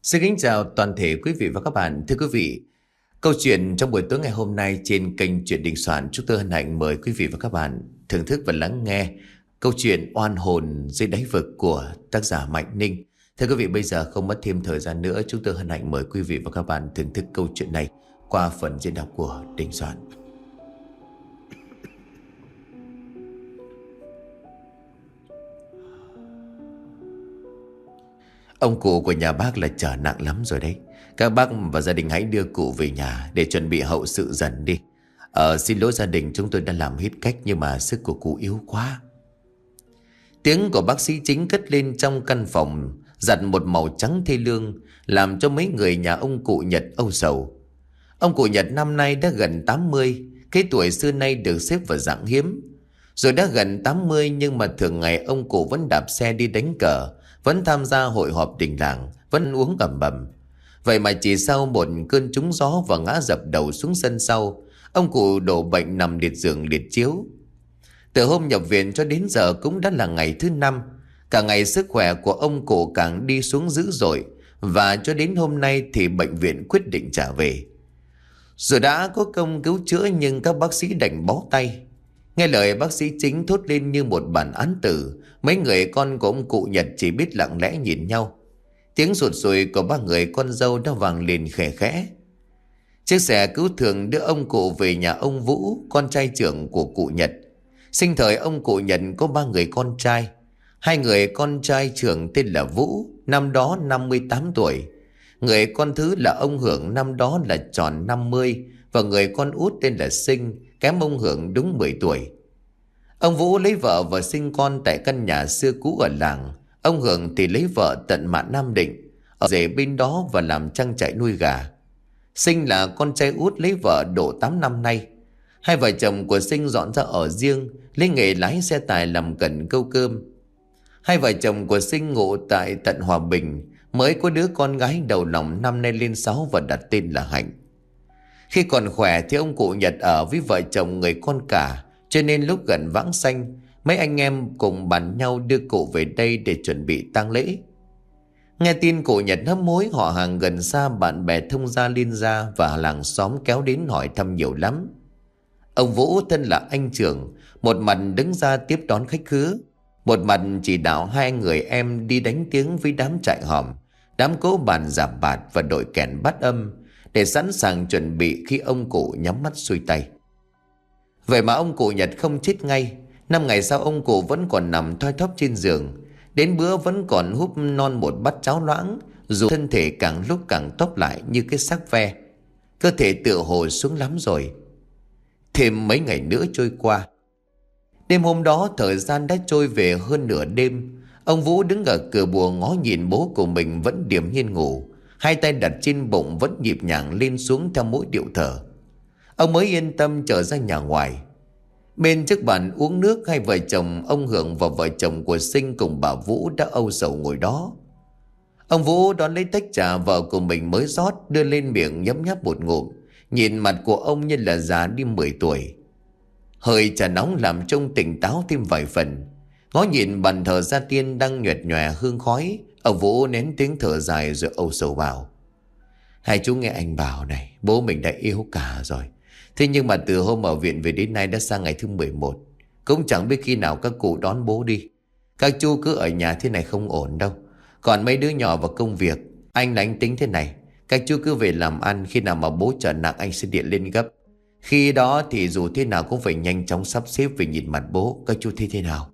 Xin kính chào toàn thể quý vị và các bạn. Thưa quý vị, câu chuyện trong buổi tối ngày hôm nay trên kênh Chuyện Đình Soạn, chúng tôi hân hạnh mời quý vị và các bạn thưởng thức và lắng nghe câu chuyện Oan hồn dưới đáy vực của tác giả Mạnh Ninh. Thưa quý vị, bây giờ không mất thêm thời gian nữa, chúng tôi hân hạnh mời quý vị và các bạn thưởng thức câu chuyện này qua phần diễn đọc của Đình Soạn. Ông cụ của nhà bác là trở nặng lắm rồi đấy. Các bác và gia đình hãy đưa cụ về nhà để chuẩn bị hậu sự dần đi. Xin lỗi gia đình, chúng tôi đã làm hết cách nhưng mà sức của cụ yếu quá. Tiếng của bác sĩ chính cất lên trong căn phòng giặt một màu trắng thê lương, làm cho mấy người nhà ông cụ Nhật âu sầu. Ông cụ Nhật năm nay đã gần 80, cái tuổi xưa nay được xếp vào dạng hiếm. Rồi đã gần 80 nhưng mà thường ngày ông cụ vẫn đạp xe đi đánh cờ, vẫn tham gia hội họp đình làng, vẫn uống ầm ầm. Vậy mà chỉ sau một cơn trúng gió và ngã dập đầu xuống sân sau, ông cụ đổ bệnh nằm liệt giường liệt chiếu. Từ hôm nhập viện cho đến giờ cũng đã là ngày thứ 5. Cả ngày sức khỏe của ông cụ càng đi xuống dữ dội, và cho đến hôm nay thì bệnh viện quyết định trả về. Dù đã có công cứu chữa nhưng các bác sĩ đành bó tay. Nghe lời bác sĩ chính thốt lên như một bản án tử, mấy người con của ông cụ Nhật chỉ biết lặng lẽ nhìn nhau. Tiếng sụt sùi của ba người con dâu đã vang lên khẽ khẽ. Chiếc xe cứu thương đưa ông cụ về nhà ông Vũ, con trai trưởng của cụ Nhật. Sinh thời ông cụ Nhật có 3 người con trai. 2 người con trai trưởng tên là Vũ, năm đó 58 tuổi. Người con thứ là ông Hưởng, năm đó là tròn 50. Và người con út tên là Sinh, kém ông Hưởng đúng 10 tuổi. Ông Vũ lấy vợ và sinh con tại căn nhà xưa cũ ở làng. Ông Hưởng thì lấy vợ tận Mạn Nam Định, ở rể bên đó và làm trang trại nuôi gà. Sinh là con trai út lấy vợ độ 8 năm nay. Hai vợ chồng của Sinh dọn ra ở riêng, lấy nghề lái xe tải làm cần câu cơm. Hai vợ chồng của Sinh ngụ tại tận Hòa Bình, mới có đứa con gái đầu lòng năm nay lên 6 và đặt tên là Hạnh. Khi còn khỏe thì ông cụ Nhật ở với vợ chồng người con cả, cho nên lúc gần vãng sanh, mấy anh em cùng bàn nhau đưa cụ về đây để chuẩn bị tang lễ. Nghe tin cụ Nhật hấp hối, họ hàng gần xa, bạn bè thông gia liên gia và làng xóm kéo đến hỏi thăm nhiều lắm. Ông Vũ thân là anh trưởng, một mặt đứng ra tiếp đón khách khứa, một mặt chỉ đạo hai người em đi đánh tiếng với đám trại hòm, đám cỗ bàn giảm bạt và đội kèn bắt âm, để sẵn sàng chuẩn bị khi ông cụ nhắm mắt xuôi tay. Vậy mà ông cụ Nhật không chết ngay. 5 ngày sau ông cụ vẫn còn nằm thoi thóp trên giường, đến bữa vẫn còn húp non một bát cháo loãng, dù thân thể càng lúc càng tóp lại như cái xác ve. Cơ thể tựa hồ xuống lắm rồi. Thêm mấy ngày nữa trôi qua. Đêm hôm đó thời gian đã trôi về hơn nửa đêm. Ông Vũ đứng ở cửa buồng ngó nhìn bố của mình vẫn điềm nhiên ngủ, hai tay đặt trên bụng vẫn nhịp nhàng lên xuống theo mỗi điệu thở. Ông mới yên tâm trở ra nhà ngoài. Bên trước bàn uống nước, hai vợ chồng ông Hưởng và vợ chồng của Sinh cùng bà Vũ đã âu sầu ngồi đó. Ông Vũ đón lấy tách trà vợ của mình mới rót, đưa lên miệng nhấm nháp một ngụm. Nhìn mặt của ông như là già đi 10 tuổi. Hơi trà nóng làm trông tỉnh táo thêm vài phần. Ngó nhìn bàn thờ gia tiên đang nhoẹt nhòe hương khói, ông Vũ nén tiếng thở dài rồi âu sầu bảo: Hai chú nghe anh bảo này, bố mình đã yếu cả rồi. Thế nhưng mà từ hôm ở viện về đến nay đã sang ngày thứ 11, cũng chẳng biết khi nào các cụ đón bố đi. Các chú cứ ở nhà thế này không ổn đâu. Còn mấy đứa nhỏ và công việc, anh là anh tính thế này: các chú cứ về làm ăn, khi nào mà bố trở nặng anh sẽ điện lên gấp. Khi đó thì dù thế nào cũng phải nhanh chóng sắp xếp về nhìn mặt bố. Các chú thấy thế nào?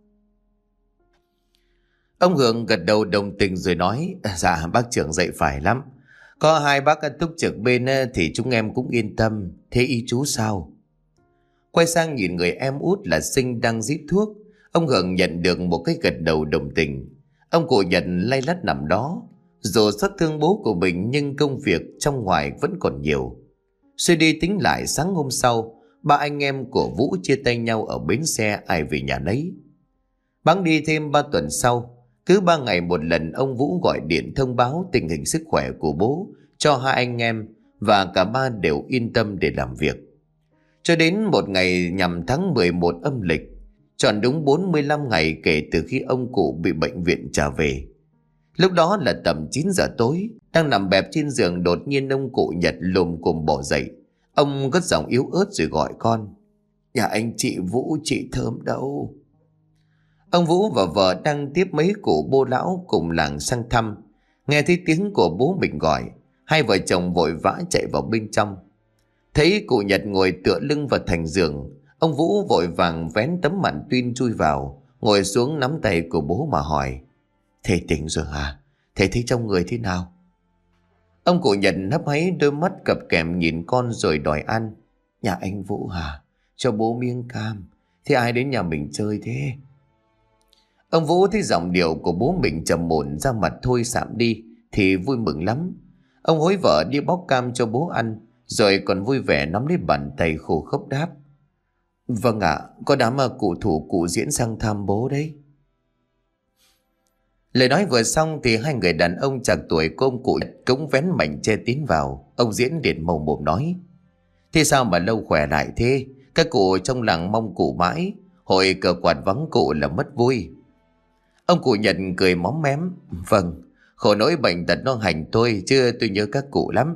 Ông Hưởng gật đầu đồng tình rồi nói: Dạ bác trưởng dạy phải lắm. Có hai bác túc trực bên thì chúng em cũng yên tâm. Thế ý chú sao? Quay sang nhìn người em út là Sinh đang rít thuốc. Ông Hưởng nhận được một cái gật đầu đồng tình. Ông cụ Nhật lay lắt nằm đó. Dù xót thương bố của mình nhưng công việc trong ngoài vẫn còn nhiều. Suy đi tính lại, sáng hôm sau, ba anh em của Vũ chia tay nhau ở bến xe, ai về nhà nấy. Bẵng đi thêm 3 tuần sau, cứ 3 ngày một lần ông Vũ gọi điện thông báo tình hình sức khỏe của bố cho hai anh em, và cả ba đều yên tâm để làm việc. Cho đến một ngày nhằm tháng 11 âm lịch, tròn đúng 45 ngày kể từ khi ông cụ bị bệnh viện trả về. Lúc đó là tầm 9 giờ tối, đang nằm bẹp trên giường, đột nhiên ông cụ Nhật lồm cồm bò dậy. Ông cất giọng yếu ớt rồi gọi con. Nhà anh chị Vũ, chị Thơm đâu? Ông Vũ và vợ đang tiếp mấy cụ bô lão cùng làng sang thăm. Nghe thấy tiếng của bố mình gọi, hai vợ chồng vội vã chạy vào bên trong. Thấy cụ Nhật ngồi tựa lưng vào thành giường, ông Vũ vội vàng vén tấm màn tuyên chui vào, ngồi xuống nắm tay của bố mà hỏi. Thầy tỉnh rồi hả? Thầy thấy trong người thế nào? Ông cụ Nhật hấp háy đôi mắt cặp kèm nhìn con rồi đòi ăn. Nhà anh Vũ hả? Cho bố miếng cam. Thế ai đến nhà mình chơi thế? Ông Vũ thấy giọng điệu của bố mình trầm ổn, da mặt thôi sạm đi thì vui mừng lắm. Ông hối vợ đi bóc cam cho bố ăn, rồi còn vui vẻ nắm lấy bàn tay khô khốc đáp. Vâng ạ, có đám cụ Thủ cụ Diễn sang thăm bố đấy. Lời nói vừa xong thì hai người đàn ông chạc tuổi của ông cụ cũng vén mảnh che tiến vào. Ông Diễn liền mồm mồm nói. Thế sao mà lâu khỏe lại thế? Các cụ trong làng mong cụ mãi, hội cờ quạt vắng cụ là mất vui. Ông cụ Nhật cười móm mém. Vâng, khổ nỗi bệnh tật nó hành tôi, chứ tôi nhớ các cụ lắm.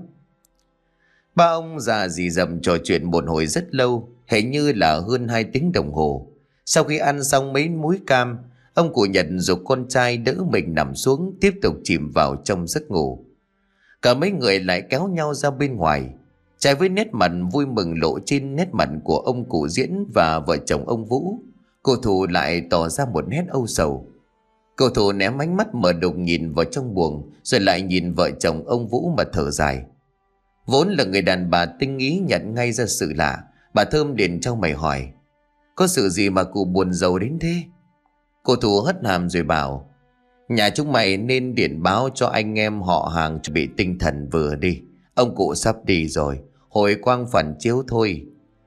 Ba ông già dì dầm trò chuyện một hồi rất lâu, hình như là hơn 2 tiếng đồng hồ. Sau khi ăn xong mấy múi cam, ông cụ Nhật giục con trai đỡ mình nằm xuống, tiếp tục chìm vào trong giấc ngủ. Cả mấy người lại kéo nhau ra bên ngoài. Trái với nét mặt vui mừng lộ trên nét mặt của ông cụ Diễn và vợ chồng ông Vũ, cô Thủ lại tỏ ra một nét âu sầu. Cô Thủ ném ánh mắt mờ đục nhìn vào trong buồng, rồi lại nhìn vợ chồng ông Vũ mà thở dài. Vốn là người đàn bà tinh ý nhận ngay ra sự lạ, bà Thơm liền trong mày hỏi. Có sự gì mà cụ buồn rầu đến thế? Cô Thủ hất hàm rồi bảo. Nhà chúng mày nên điện báo cho anh em họ hàng chuẩn bị tinh thần vừa đi. Ông cụ sắp đi rồi, hồi quang phản chiếu thôi.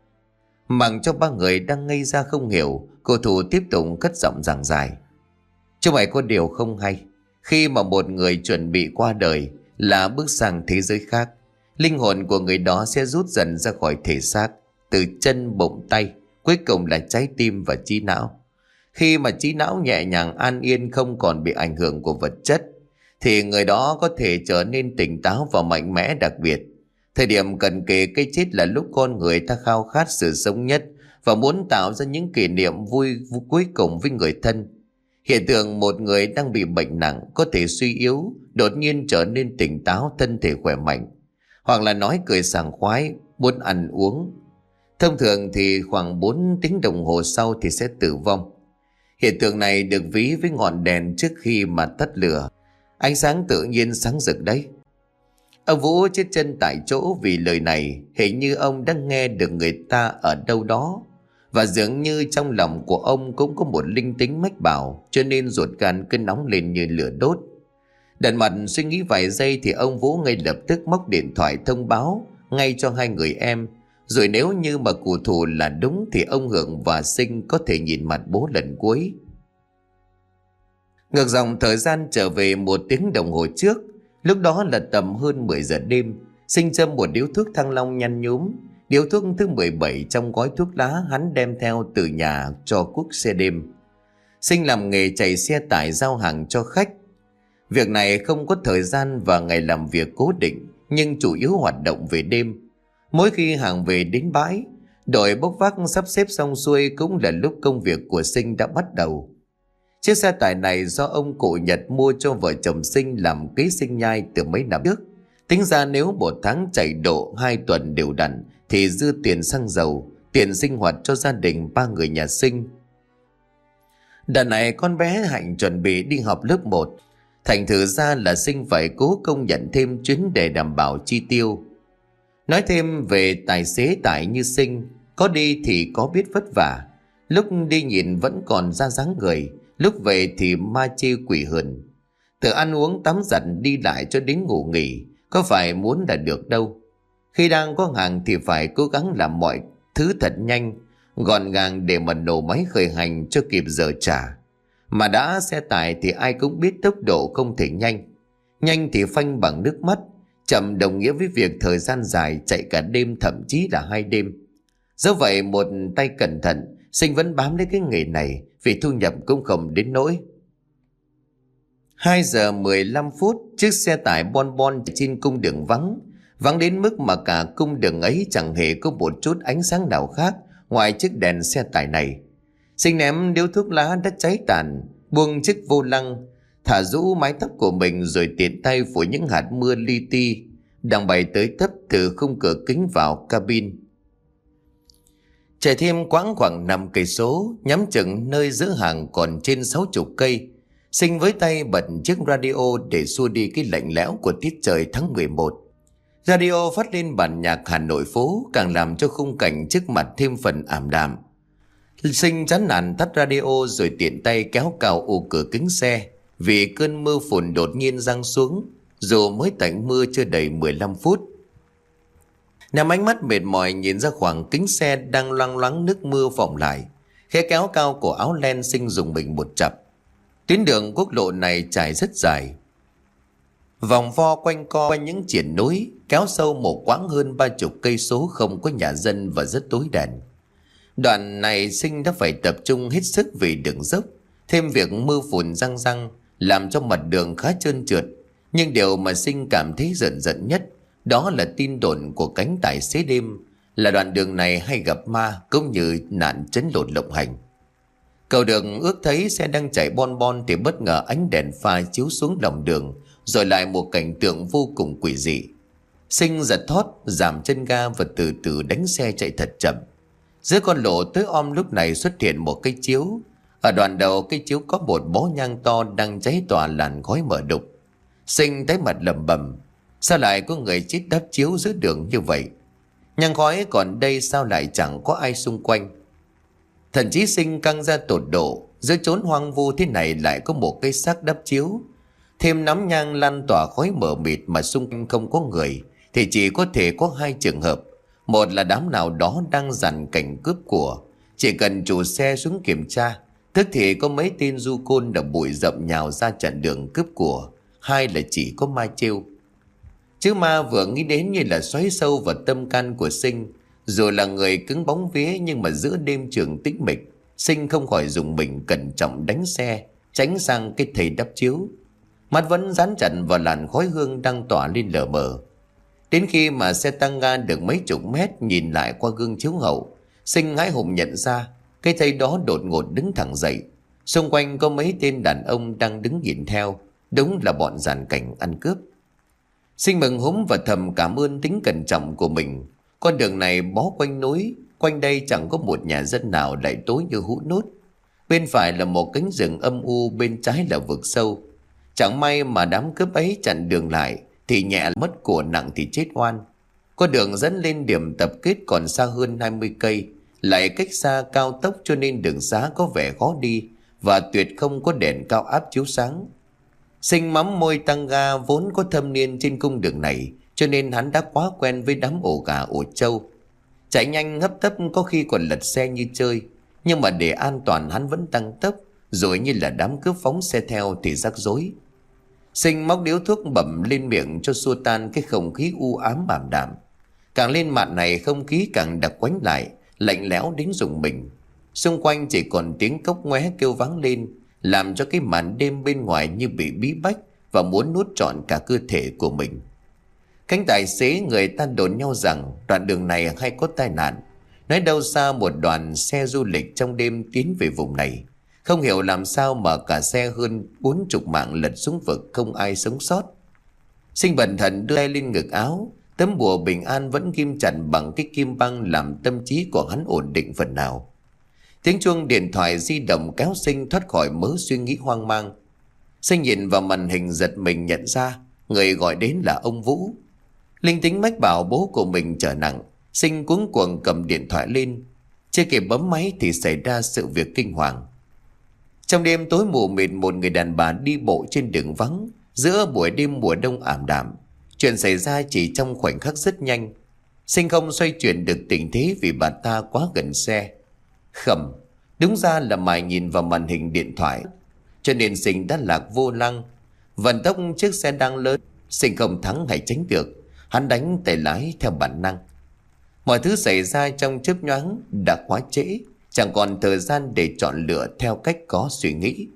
Mặc cho ba người đang ngây ra không hiểu, cô Thủ tiếp tục cất giọng giảng giải. Chúng mày có điều không hay, khi mà một người chuẩn bị qua đời là bước sang thế giới khác, linh hồn của người đó sẽ rút dần ra khỏi thể xác, từ chân, bụng, tay, cuối cùng là trái tim và trí não. Khi mà trí não nhẹ nhàng an yên, không còn bị ảnh hưởng của vật chất, thì người đó có thể trở nên tỉnh táo và mạnh mẽ đặc biệt. Thời điểm cận kề cái chết là lúc con người ta khao khát sự sống nhất và muốn tạo ra những kỷ niệm vui cuối cùng với người thân. Hiện tượng một người đang bị bệnh nặng có thể suy yếu, đột nhiên trở nên tỉnh táo, thân thể khỏe mạnh, hoặc là nói cười sảng khoái, muốn ăn uống. Thông thường thì khoảng 4 tiếng đồng hồ sau thì sẽ tử vong. Hiện tượng này được ví với ngọn đèn trước khi mà tắt lửa, ánh sáng tự nhiên sáng rực đấy. Ông Vũ chết chân tại chỗ vì lời này, hình như ông đã nghe được người ta ở đâu đó, và dường như trong lòng của ông cũng có một linh tính mách bảo, cho nên ruột gan cứ nóng lên như lửa đốt. Đặt mặt suy nghĩ vài giây thì ông Vũ ngay lập tức móc điện thoại thông báo ngay cho hai người em. Rồi nếu như mà cụ Thủ là đúng thì ông Hưởng và Sinh có thể nhìn mặt bố lần cuối. Ngược dòng thời gian trở về 1 tiếng đồng hồ trước, lúc đó là tầm hơn 10 giờ đêm. Sinh châm một điếu thuốc Thăng Long nhăn nhúm, điếu thuốc thứ 17 trong gói thuốc lá hắn đem theo từ nhà cho cuốc xe đêm. Sinh làm nghề chạy xe tải giao hàng cho khách. Việc này không có thời gian và ngày làm việc cố định, nhưng chủ yếu hoạt động về đêm. Mỗi khi hàng về đến bãi, đội bốc vác sắp xếp xong xuôi cũng là lúc công việc của Sinh đã bắt đầu. Chiếc xe tải này do ông cụ Nhật mua cho vợ chồng Sinh làm kế sinh nhai từ mấy năm trước. Tính ra nếu một tháng chạy độ 2 tuần đều đặn thì dư tiền xăng dầu, tiền sinh hoạt cho gia đình 3 người nhà Sinh. Đợt này con bé Hạnh chuẩn bị đi học lớp 1, thành thử ra là Sinh phải cố công nhận thêm chuyến để đảm bảo chi tiêu. Nói thêm về tài xế tải như Sinh, có đi thì có biết vất vả. Lúc đi nhìn vẫn còn ra dáng người, lúc về thì ma chê quỷ hờn. Từ ăn uống tắm giặt đi lại cho đến ngủ nghỉ, có phải muốn là được đâu. Khi đang có hàng thì phải cố gắng làm mọi thứ thật nhanh, gọn gàng để mà nổ máy khởi hành cho kịp giờ trả. Mà đã xe tải thì ai cũng biết tốc độ không thể nhanh. Nhanh thì phanh bằng nước mắt, chậm đồng nghĩa với việc thời gian dài chạy cả đêm, thậm chí là 2 đêm. Do vậy một tay cẩn thận, Sinh vẫn bám lấy cái nghề này vì thu nhập cũng không đến nỗi. 2 giờ 15 phút, chiếc xe tải bon bon trên cung đường vắng. Vắng đến mức mà cả cung đường ấy chẳng hề có một chút ánh sáng nào khác ngoài chiếc đèn xe tải này. Sinh ném điếu thuốc lá đã cháy tàn, buông chiếc vô lăng, thả rũ mái tóc của mình rồi tiện tay phủ những hạt mưa li ti đang bay tới tấp từ khung cửa kính vào cabin. Chạy thêm quãng khoảng 5 cây số, nhắm chừng nơi giữ hàng còn trên 60 cây. Sinh với tay bật chiếc radio để xua đi cái lạnh lẽo của tiết trời tháng 11. Radio phát lên bản nhạc Hà Nội phố, càng làm cho khung cảnh trước mặt thêm phần ảm đạm. Sinh chán nản tắt radio rồi tiện tay kéo cao ô cửa kính xe, vì cơn mưa phùn đột nhiên giăng xuống, dù mới tạnh mưa chưa đầy 15 phút. Nằm ánh mắt mệt mỏi nhìn ra khoảng kính xe đang loang loáng nước mưa vọng lại, khẽ kéo cao cổ áo len. Sinh dùng mình một chập. Tuyến đường quốc lộ này trải rất dài, vòng vo quanh co quanh những triển núi, kéo sâu một quãng hơn 30 cây số, không có nhà dân và rất tối đèn. Đoạn này Sinh đã phải tập trung hết sức vì đường dốc, thêm việc mưa phùn răng răng làm cho mặt đường khá trơn trượt. Nhưng điều mà Sinh cảm thấy giận nhất đó là tin đồn của cánh tài xế đêm là đoạn đường này hay gặp ma cũng như nạn trấn lột lộng hành. Cầu đường ước thấy xe đang chạy bon bon thì bất ngờ ánh đèn pha chiếu xuống lòng đường, rồi lại một cảnh tượng vô cùng quỷ dị. Sinh giật thót, giảm chân ga và từ từ đánh xe chạy thật chậm. Dưới con lộ tối om lúc này xuất hiện một cây chiếu. Ở đoạn đầu cây chiếu có một bó nhang to đang cháy tỏa làn khói mờ đục. Sinh tái mặt lẩm bẩm, sao lại có người chết đắp chiếu giữa đường như vậy? Nhang khói còn đây sao lại chẳng có ai xung quanh? Thần trí Sinh căng ra tột độ, giữa chốn hoang vu thế này lại có một cây xác đắp chiếu. Thêm nắm nhang lan tỏa khói mờ mịt mà xung quanh không có người, thì chỉ có thể có 2 trường hợp. Một là đám nào đó đang dàn cảnh cướp của, chỉ cần chủ xe xuống kiểm tra, tức thì có mấy tên du côn đã bụi rậm nhào ra chặn đường cướp của. 2 là chỉ có ma trêu. Chữ ma vừa nghĩ đến như là xoáy sâu vào tâm can của Sinh. Dù là người cứng bóng vía nhưng mà giữa đêm trường tĩnh mịch, Sinh không khỏi dùng mình cẩn trọng đánh xe, tránh sang cái thầy đắp chiếu. Mắt vẫn dán chặt vào làn khói hương đang tỏa lên lờ mờ. Đến khi mà xe tăng ga được mấy chục mét, nhìn lại qua gương chiếu hậu, Sinh hãi hùng nhận ra cái thầy đó đột ngột đứng thẳng dậy. Xung quanh có mấy tên đàn ông đang đứng nhìn theo, đúng là bọn dàn cảnh ăn cướp. Sinh mừng húm và thầm cảm ơn tính cẩn trọng của mình. Con đường này bó quanh núi, quanh đây chẳng có một nhà dân nào, lại tối như hũ nút. Bên phải là một cánh rừng âm u, bên trái là vực sâu. Chẳng may mà đám cướp ấy chặn đường lại thì nhẹ mất của, nặng thì chết oan. Con đường dẫn lên điểm tập kết còn xa hơn 20 cây, lại cách xa cao tốc cho nên đường xá có vẻ khó đi và tuyệt không có đèn cao áp chiếu sáng. Sinh mắm môi tăng ga, vốn có thâm niên trên cung đường này, cho nên hắn đã quá quen với đám ổ gà ổ trâu. Chạy nhanh hấp tấp, có khi còn lật xe như chơi. Nhưng mà để an toàn hắn vẫn tăng tốc, rồi như là đám cướp phóng xe theo thì rắc rối. Sinh móc điếu thuốc bẩm lên miệng cho xua tan cái không khí u ám ảm đạm. Càng lên mạn này không khí càng đặc quánh lại, lạnh lẽo đến rùng mình. Xung quanh chỉ còn tiếng cốc ngoé kêu vang lên, làm cho cái màn đêm bên ngoài như bị bí bách và muốn nuốt trọn cả cơ thể của mình. Cánh tài xế người ta đồn nhau rằng đoạn đường này hay có tai nạn. Nói đâu xa một đoàn xe du lịch trong đêm tiến về vùng này. Không hiểu làm sao mà cả xe hơn 40 mạng lật xuống vực, không ai sống sót. Sinh bần thần đưa tay lên ngực áo, tấm bùa bình an vẫn ghim chặt bằng cái kim băng làm tâm trí của hắn ổn định phần nào. Tiếng chuông điện thoại di động kéo Sinh thoát khỏi mớ suy nghĩ hoang mang. Sinh nhìn vào màn hình giật mình nhận ra người gọi đến là ông Vũ. Linh tính mách bảo bố của mình trở nặng. Sinh cuống cuồng cầm điện thoại lên, chưa kịp bấm máy thì xảy ra sự việc kinh hoàng. Trong đêm tối mù mịt, một người đàn bà đi bộ trên đường vắng giữa buổi đêm mùa đông ảm đạm. Chuyện xảy ra chỉ trong khoảnh khắc rất nhanh. Sinh không xoay chuyển được tình thế vì bà ta quá gần xe. Khẩm, đúng ra là mải nhìn vào màn hình điện thoại, cho nên Sinh đã lạc vô lăng. Vận tốc chiếc xe đang lớn, Sinh không thắng hay tránh được. Hắn đánh tay lái theo bản năng. Mọi thứ xảy ra trong chớp nhoáng đã quá trễ, chẳng còn thời gian để chọn lựa theo cách có suy nghĩ.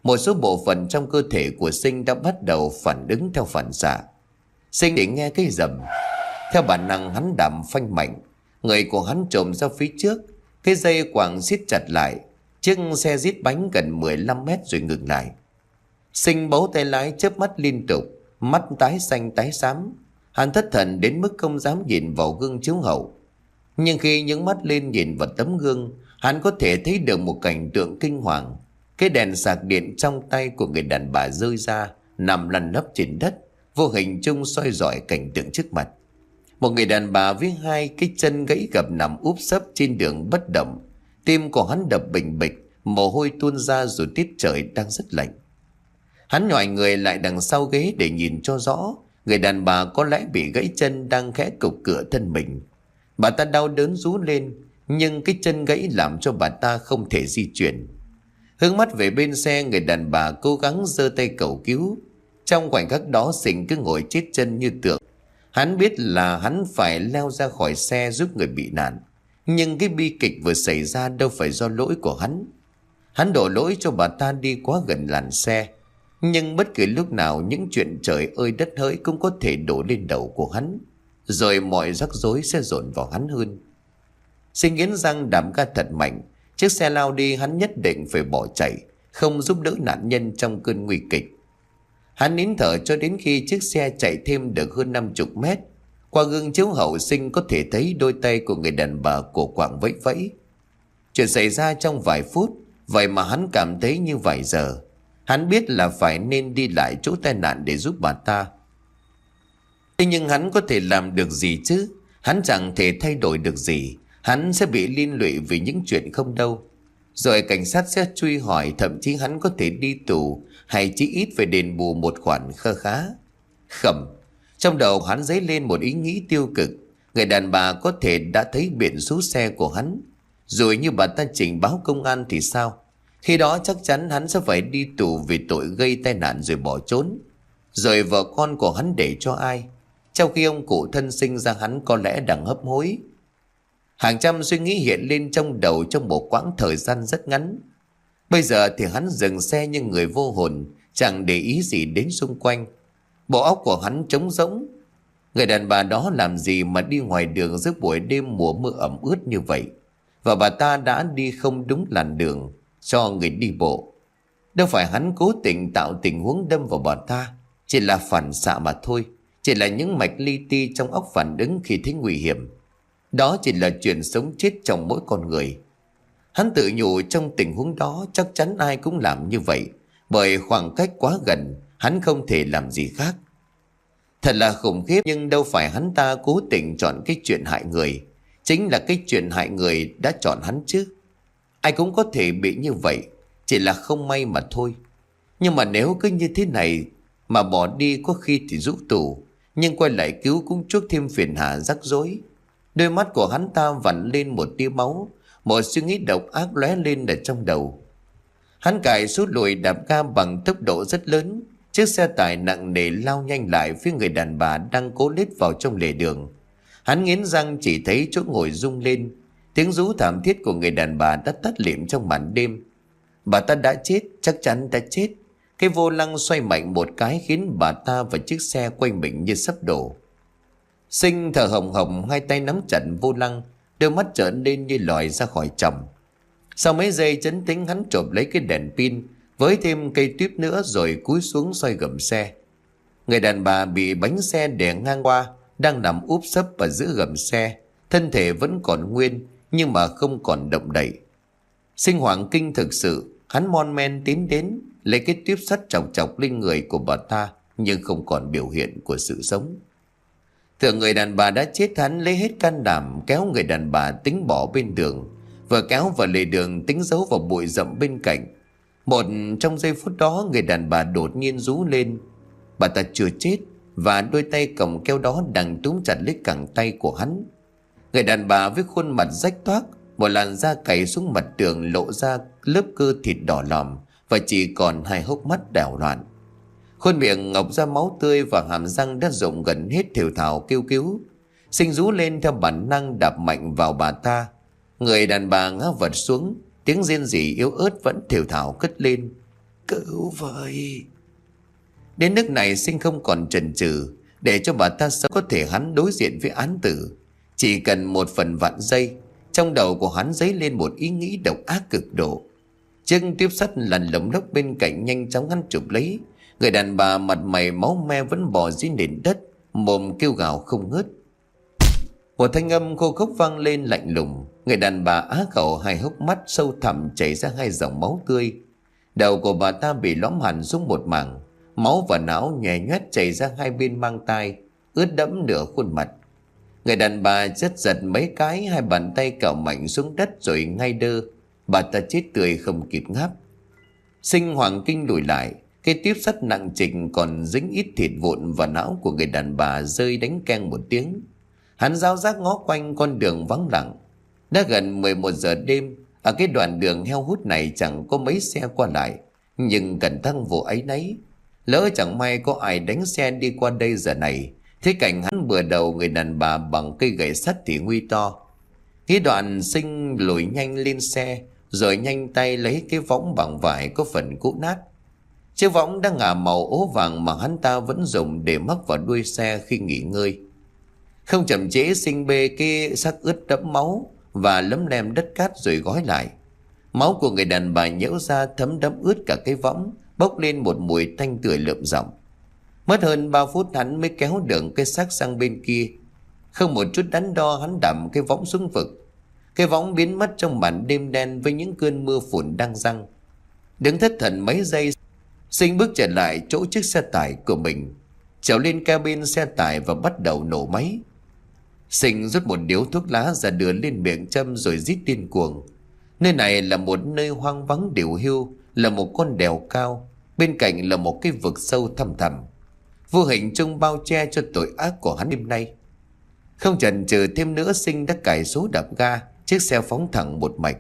Một số bộ phận trong cơ thể của Sinh đã bắt đầu phản ứng theo phản xạ. Sinh để nghe cái rầm. Theo bản năng hắn đạp phanh mạnh. Người của hắn trồm ra phía trước. Cái dây quàng siết chặt lại. Chiếc xe rít bánh gần 15 mét rồi ngừng lại. Sinh bấu tay lái chớp mắt liên tục, mắt tái xanh tái xám. Hắn thất thần đến mức không dám nhìn vào gương chiếu hậu. Nhưng khi nhướng mắt lên nhìn vào tấm gương, hắn có thể thấy được một cảnh tượng kinh hoàng. Cái đèn sạc điện trong tay của người đàn bà rơi ra, nằm lăn lóc trên đất, vô hình chung soi rọi cảnh tượng trước mặt. Một người đàn bà với hai cái chân gãy gập nằm úp sấp trên đường bất động. Tim của hắn đập bình bịch, mồ hôi tuôn ra dù tiết trời đang rất lạnh. Hắn nhòi người lại đằng sau ghế để nhìn cho rõ. Người đàn bà có lẽ bị gãy chân đang khẽ cục cửa thân mình. Bà ta đau đớn rú lên, nhưng cái chân gãy làm cho bà ta không thể di chuyển. Hướng mắt về bên xe, người đàn bà cố gắng giơ tay cầu cứu. Trong khoảnh khắc đó, Sinh cứ ngồi chết chân như tượng. Hắn biết là hắn phải leo ra khỏi xe giúp người bị nạn. Nhưng cái bi kịch vừa xảy ra đâu phải do lỗi của hắn. Hắn đổ lỗi cho bà ta đi quá gần làn xe. Nhưng bất cứ lúc nào những chuyện trời ơi đất hỡi cũng có thể đổ lên đầu của hắn. Rồi mọi rắc rối sẽ dồn vào hắn hơn. Sinh nghiến răng đạp ga thật mạnh. Chiếc xe lao đi, hắn nhất định phải bỏ chạy, không giúp đỡ nạn nhân trong cơn nguy kịch. Hắn nín thở cho đến khi chiếc xe chạy thêm được hơn 50 mét. Qua gương chiếu hậu, Sinh có thể thấy đôi tay của người đàn bà cổ quạng vẫy vẫy. Chuyện xảy ra trong vài phút, vậy mà hắn cảm thấy như vài giờ. Hắn biết là phải nên đi lại chỗ tai nạn để giúp bà ta. Thế nhưng hắn có thể làm được gì chứ? Hắn chẳng thể thay đổi được gì. Hắn sẽ bị liên lụy vì những chuyện không đâu. Rồi cảnh sát sẽ truy hỏi, thậm chí hắn có thể đi tù, hay chỉ ít phải đền bù một khoản kha khá. Khẩm. Trong đầu hắn dấy lên một ý nghĩ tiêu cực. Người đàn bà có thể đã thấy biển số xe của hắn. Rồi như bà ta trình báo công an thì sao? Khi đó chắc chắn hắn sẽ phải đi tù vì tội gây tai nạn rồi bỏ trốn. Rồi vợ con của hắn để cho ai? Trong khi ông cụ thân sinh ra hắn có lẽ đang hấp hối. Hàng trăm suy nghĩ hiện lên trong đầu trong một quãng thời gian rất ngắn. Bây giờ thì hắn dừng xe như người vô hồn, chẳng để ý gì đến xung quanh. Bộ óc của hắn trống rỗng. Người đàn bà đó làm gì mà đi ngoài đường giữa buổi đêm mùa mưa ẩm ướt như vậy? Và bà ta đã đi không đúng làn đường cho người đi bộ. Đâu phải hắn cố tình tạo tình huống đâm vào bà ta, chỉ là phản xạ mà thôi. Chỉ là những mạch li ti trong óc phản ứng khi thấy nguy hiểm. Đó chỉ là chuyện sống chết trong mỗi con người. Hắn tự nhủ trong tình huống đó chắc chắn ai cũng làm như vậy. Bởi khoảng cách quá gần, hắn không thể làm gì khác. Thật là khủng khiếp, nhưng đâu phải hắn ta cố tình chọn cái chuyện hại người. Chính là cái chuyện hại người đã chọn hắn chứ. Ai cũng có thể bị như vậy, chỉ là không may mà thôi. Nhưng mà nếu cứ như thế này mà bỏ đi, có khi thì rũ tù, nhưng quay lại cứu cũng chuốc thêm phiền hà rắc rối. Đôi mắt của hắn ta vặn lên một tia máu. Một suy nghĩ độc ác lóe lên ở trong đầu. Hắn cài sút lùi đạp ga bằng tốc độ rất lớn. Chiếc xe tải nặng nề lao nhanh lại phía người đàn bà đang cố lết vào trong lề đường. Hắn nghiến răng chỉ thấy chỗ ngồi rung lên. Tiếng rú thảm thiết của người đàn bà đã tắt lịm trong màn đêm. Bà ta đã chết, chắc chắn đã chết. Cái vô lăng xoay mạnh một cái khiến bà ta và chiếc xe quay mình như sắp đổ. Sinh thở hồng hộc, hai tay nắm chặt vô lăng, đôi mắt trở nên như lòi ra khỏi tròng. Sau mấy giây chấn tĩnh, hắn trộm lấy cái đèn pin với thêm cây tuyếp nữa rồi cúi xuống xoay gầm xe. Người đàn bà bị bánh xe đè ngang qua, đang nằm úp sấp ở giữa gầm xe, thân thể vẫn còn nguyên nhưng mà không còn động đậy. Sinh hoảng kinh thực sự, hắn mon men tiến đến lấy cái tuyếp sắt chọc chọc lên người của bà ta, nhưng không còn biểu hiện của sự sống. Tưởng người đàn bà đã chết, hắn lấy hết can đảm kéo người đàn bà tính bỏ bên đường, vừa kéo vào lề đường tính giấu vào bụi rậm bên cạnh. Một trong giây phút đó, người đàn bà đột nhiên rú lên. Bà ta chưa chết, và đôi tay cầm keo đó đang túm chặt lấy cẳng tay của hắn. Người đàn bà với khuôn mặt rách toác, một làn da cày xuống mặt tường lộ ra lớp cơ thịt đỏ lòm, và chỉ còn hai hốc mắt đảo loạn. Khuôn miệng ngọc ra máu tươi và hàm răng đã rụng gần hết, thều thào kêu cứu. Sinh rú lên theo bản năng đạp mạnh vào bà ta. Người đàn bà ngã vật xuống, tiếng rên rỉ yếu ớt vẫn thều thào cất lên. Cứu với. Đến nước này Sinh không còn chần chừ, để cho bà ta sớm có thể hắn đối diện với án tử. Chỉ cần một phần vạn giây, trong đầu của hắn dấy lên một ý nghĩ độc ác cực độ. Chiếc tiếp sắt lăn lồng lốc bên cạnh nhanh chóng hắn chụp lấy. Người đàn bà mặt mày máu me vẫn bò dưới nền đất, mồm kêu gào không ngớt. Một thanh âm khô khốc vang lên lạnh lùng. Người đàn bà á khẩu, hai hốc mắt sâu thẳm chảy ra hai dòng máu tươi. Đầu của bà ta bị lõm hẳn xuống một mảng, máu và não nhòe nhoét chảy ra hai bên mang tai, ướt đẫm nửa khuôn mặt. Người đàn bà chất giật mấy cái, hai bàn tay cào mạnh xuống đất rồi ngay đơ. Bà ta chết tươi không kịp ngáp. Sinh hoàng kinh lùi lại, cái tiếp sắt nặng trịch còn dính ít thịt vụn và não của người đàn bà rơi đánh keng một tiếng. Hắn ráo rác ngó quanh con đường vắng lặng. Đã gần 11 giờ đêm, ở cái đoạn đường heo hút này chẳng có mấy xe qua lại. Nhưng cẩn thăng vụ ấy nấy, lỡ chẳng may có ai đánh xe đi qua đây giờ này, thế cảnh hắn bừa đầu người đàn bà bằng cây gậy sắt thì nguy to. Cái đoạn Sinh lùi nhanh lên xe, rồi nhanh tay lấy cái võng bằng vải có phần cũ nát. Chiếc võng đã ngả màu ố vàng mà hắn ta vẫn dùng để mắc vào đuôi xe khi nghỉ ngơi. Không chậm trễ, Sinh bê cái xác ướt đẫm máu và lấm lem đất cát rồi gói lại. Máu của người đàn bà nhễu ra thấm đẫm ướt cả cái võng, bốc lên một mùi tanh tưởi lợm giọng. Mất hơn 3 phút hắn mới kéo được cái xác sang bên kia. Không một chút đắn đo, hắn đạp cái võng xuống vực. Cái võng biến mất trong màn đêm đen với những cơn mưa phùn đang giăng. Đứng thất thần mấy giây, Sinh bước trở lại chỗ chiếc xe tải của mình, trèo lên cabin xe tải và bắt đầu nổ máy. Sinh rút một điếu thuốc lá ra đưa lên miệng châm rồi rít điên cuồng. Nơi này là một nơi hoang vắng điều hưu, là một con đèo cao, bên cạnh là một cái vực sâu thăm thẳm, vô hình chung bao che cho tội ác của hắn đêm nay. Không chần chừ thêm nữa, Sinh đã cài số đạp ga, chiếc xe phóng thẳng một mạch.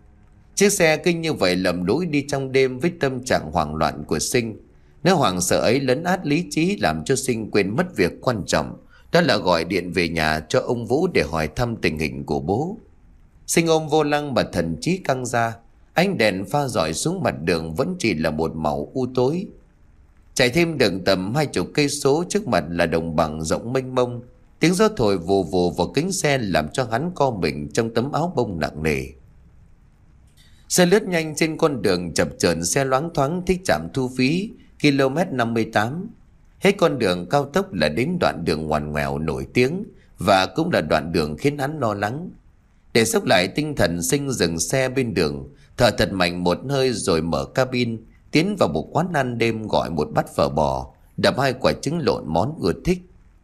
Chiếc xe kinh như vậy lầm lũi đi trong đêm với tâm trạng hoảng loạn của Sinh. Nếu hoảng sợ ấy lấn át lý trí làm cho Sinh quên mất việc quan trọng, đó là gọi điện về nhà cho ông Vũ để hỏi thăm tình hình của bố. Sinh ôm vô lăng mà thần trí căng ra. Ánh đèn pha rọi xuống mặt đường vẫn chỉ là một màu u tối. Chạy thêm đường tầm 20 cây số, trước mặt là đồng bằng rộng mênh mông. Tiếng gió thổi vù vù vào kính xe làm cho hắn co mình trong tấm áo bông nặng nề. Xe lướt nhanh trên con đường chập chờn, xe loáng thoáng thích trạm thu phí km 58. Hết con đường cao tốc là đến đoạn đường ngoằn ngoèo nổi tiếng, và cũng là đoạn đường khiến hắn lo lắng. Để xốc lại tinh thần, Sinh dừng xe bên đường, thở thật mạnh một hơi rồi mở cabin, tiến vào một quán ăn đêm gọi một bát phở bò, đập 2 quả trứng lộn món ưa thích.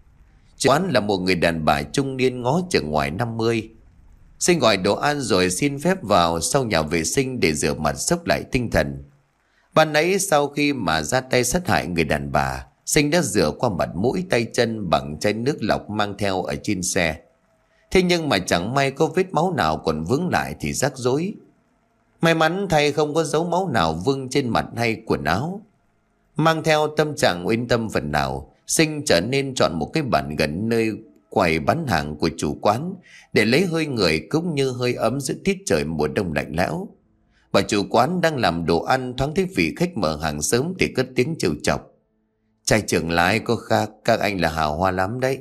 Quán là một người đàn bà trung niên ngó chừng ngoài 50. Sinh gọi đồ ăn rồi xin phép vào sau nhà vệ sinh để rửa mặt xốc lại tinh thần. Ban nãy sau khi mà ra tay sát hại người đàn bà, Sinh đã rửa qua mặt mũi tay chân bằng chai nước lọc mang theo ở trên xe. Thế nhưng mà chẳng may có vết máu nào còn vướng lại thì rắc rối. May mắn thay không có dấu máu nào vương trên mặt hay quần áo. Mang theo tâm trạng yên tâm phần nào, Sinh trở nên chọn một cái bàn gần nơi quầy bán hàng của chủ quán để lấy hơi người cũng như hơi ấm giữa tiết trời mùa đông lạnh lẽo. Bà chủ quán đang làm đồ ăn thoáng thấy vị khách mở hàng sớm thì cất tiếng trêu chọc: "Trai trưởng lái có khác, các anh là hào hoa lắm đấy."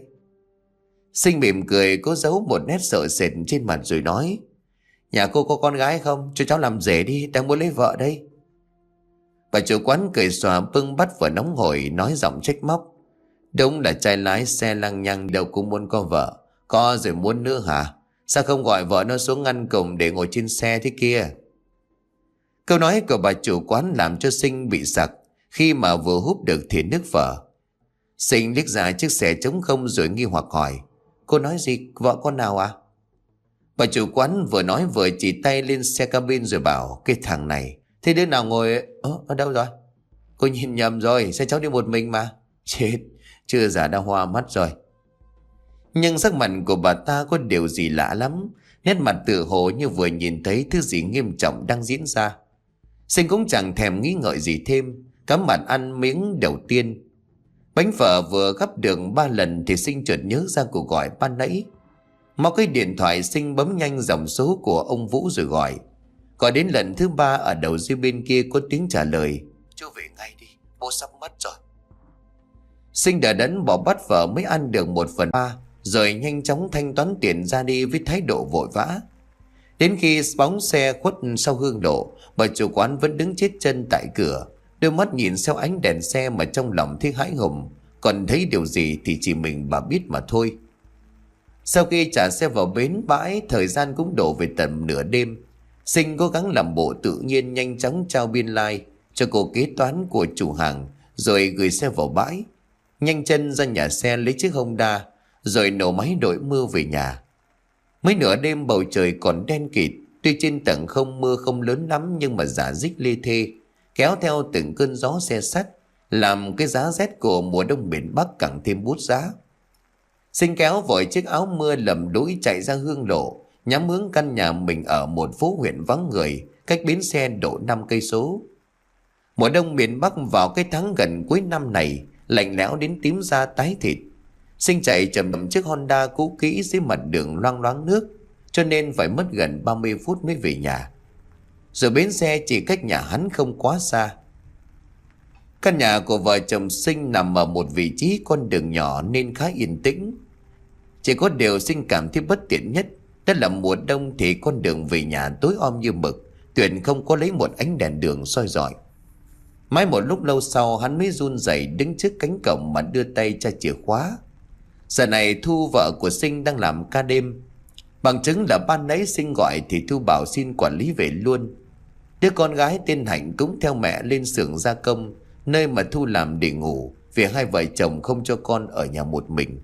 Sinh mỉm cười, cố giấu một nét sợ sệt trên mặt rồi nói: "Nhà cô có con gái không? Cho cháu làm rể đi, đang muốn lấy vợ đây." Bà chủ quán cười xòa bưng bát phở nóng hổi, nói giọng trách móc: "Đúng là trai lái xe lăng nhăng đâu cũng muốn có vợ. Có rồi muốn nữa hả? Sao không gọi vợ nó xuống ngăn cùng để ngồi trên xe thế kia?" Câu nói của bà chủ quán làm cho Sinh bị sặc khi mà vừa húp được thìa nước phở. Sinh liếc ra chiếc xe trống không rồi nghi hoặc hỏi: "Cô nói gì? Vợ con nào à?" Bà chủ quán vừa nói vừa chỉ tay lên xe cabin rồi bảo: "Cái thằng này, thế đứa nào ngồi ở đâu rồi?" "Cô nhìn nhầm rồi, xe cháu đi một mình mà." "Chết, chưa già đã hoa mắt rồi." Nhưng sắc mặt của bà ta có điều gì lạ lắm, nét mặt tựa hồ như vừa nhìn thấy thứ gì nghiêm trọng đang diễn ra. Sinh cũng chẳng thèm nghĩ ngợi gì thêm, cắm mặt ăn miếng đầu tiên. Bánh phở vừa gắp được 3 lần thì Sinh chợt nhớ ra cuộc gọi ban nãy. Móc cái điện thoại, Sinh bấm nhanh dòng số của ông Vũ rồi gọi. Gọi đến lần thứ 3, ở đầu dây bên kia có tiếng trả lời: Chú về ngay đi, bố sắp mất rồi. Sinh đờ đẫn bỏ bát vợ mới ăn được 1/3, rồi nhanh chóng thanh toán tiền ra đi với thái độ vội vã. Đến khi bóng xe khuất sau hương lộ, bà chủ quán vẫn đứng chết chân tại cửa, đôi mắt nhìn theo ánh đèn xe mà trong lòng thấy hãi hùng, còn thấy điều gì thì chỉ mình bà biết mà thôi. Sau khi trả xe vào bến bãi, thời gian cũng đổ về tầm nửa đêm. Sinh cố gắng làm bộ tự nhiên nhanh chóng trao biên lai cho cô kế toán của chủ hàng, rồi gửi xe vào bãi. Nhanh chân ra nhà xe lấy chiếc Honda, rồi nổ máy đội mưa về nhà. Mới nửa đêm bầu trời còn đen kịt, tuy trên tầng không mưa không lớn lắm nhưng mà rả rích lê thê, kéo theo từng cơn gió xe sắt, làm cái giá rét của mùa đông miền Bắc càng thêm bút giá. Sinh kéo vội chiếc áo mưa lầm đũi chạy ra hương lộ, nhắm hướng căn nhà mình ở một phố huyện vắng người, cách bến xe độ 5 cây số. Mùa đông miền Bắc vào cái tháng gần cuối năm này lạnh lẽo đến tím da tái thịt. Sinh chạy chậm chậm chiếc Honda cũ kỹ dưới mặt đường loang loáng nước, cho nên phải mất gần 30 phút mới về nhà. Rồi bến xe chỉ cách nhà hắn không quá xa. Căn nhà của vợ chồng Sinh nằm ở một vị trí con đường nhỏ nên khá yên tĩnh. Chỉ có điều Sinh cảm thấy bất tiện nhất, đó là mùa đông thì con đường về nhà tối om như mực, tuyệt không có lấy một ánh đèn đường soi rọi. Mãi một lúc lâu sau hắn mới run rẩy đứng trước cánh cổng mà đưa tay tra chìa khóa. Giờ này Thu vợ của Sinh đang làm ca đêm. Bằng chứng là ban nãy Sinh gọi thì Thu bảo xin quản lý về luôn. Đứa con gái tên Hạnh cũng theo mẹ lên xưởng gia công, nơi mà Thu làm để ngủ, vì hai vợ chồng không cho con ở nhà một mình.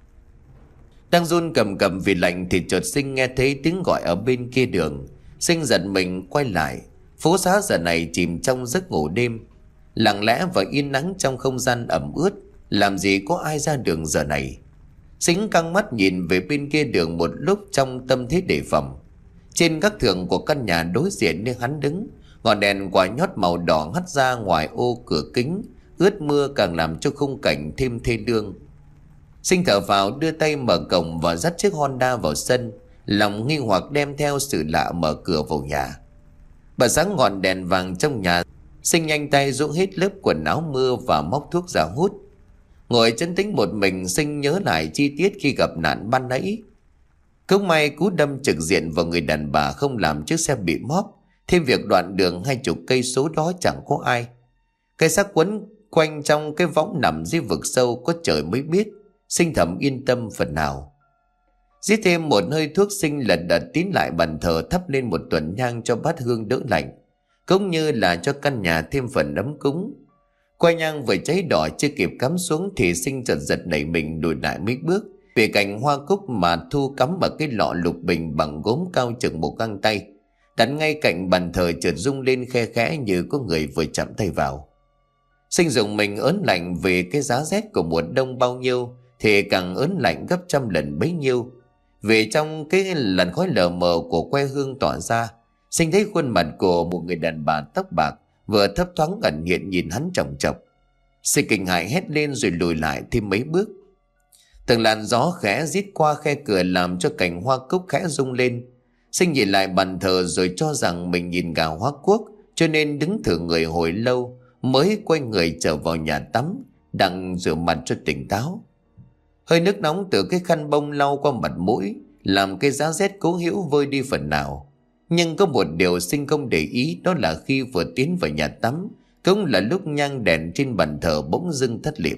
Đang run cầm cầm vì lạnh thì chợt Sinh nghe thấy tiếng gọi ở bên kia đường. Sinh giật mình quay lại. Phố xá giờ này chìm trong giấc ngủ đêm, lặng lẽ và yên nắng trong không gian ẩm ướt. Làm gì có ai ra đường giờ này. Sinh căng mắt nhìn về bên kia đường một lúc trong tâm thế đề phòng. Trên gác tường của căn nhà đối diện nơi hắn đứng, ngọn đèn quả nhót màu đỏ hắt ra ngoài ô cửa kính, ướt mưa càng làm cho khung cảnh thêm thê lương. Sinh thở vào, đưa tay mở cổng và dắt chiếc Honda vào sân, lòng nghi hoặc đem theo sự lạ mở cửa vào nhà. Bật sáng ngọn đèn vàng trong nhà, Sinh nhanh tay rũ hết lớp quần áo mưa và móc thuốc ra hút. Ngồi chân tĩnh một mình, Sinh nhớ lại chi tiết khi gặp nạn ban nãy. Cũng may cú đâm trực diện vào người đàn bà không làm chiếc xe bị móp, thêm việc đoạn đường 20 cây số đó chẳng có ai. Cái xác quấn quanh trong cái võng nằm dưới vực sâu có trời mới biết. Sinh thầm yên tâm phần nào. Giết thêm một hơi thuốc, Sinh lật đật tiến lại bàn thờ thắp lên một tuần nhang cho bát hương đỡ lạnh, cũng như là cho căn nhà thêm phần ấm cúng. Quay nhang vừa cháy đỏ chưa kịp cắm xuống thì Sinh chợt giật nảy mình lùi lại mấy bước, vì cành hoa cúc mà Thu cắm ở cái lọ lục bình bằng gốm cao chừng một găng tay, đặt ngay cạnh bàn thờ chợt rung lên khe khẽ như có người vừa chạm tay vào. Sinh dùng mình ớn lạnh vì cái giá rét của mùa đông bao nhiêu thì càng ớn lạnh gấp trăm lần bấy nhiêu. Vì trong cái làn khói lờ mờ của que hương tỏa ra, Sinh thấy khuôn mặt của một người đàn bà tóc bạc vừa thấp thoáng ẩn hiện nhìn hắn chòng chọc. Sinh kinh hãi hét lên rồi lùi lại thêm mấy bước. Từng làn gió khẽ rít qua khe cửa làm cho cành hoa cúc khẽ rung lên. Sinh nhìn lại bàn thờ rồi cho rằng mình nhìn gà hóa quốc, cho nên đứng thử người hồi lâu mới quay người trở vào nhà tắm, đặng rửa mặt cho tỉnh táo. Hơi nước nóng từ cái khăn bông lau qua mặt mũi làm cái giá rét cố hữu vơi đi phần nào. Nhưng có một điều Sinh không để ý, đó là khi vừa tiến vào nhà tắm cũng là lúc nhang đèn trên bàn thờ bỗng dưng tắt lịm.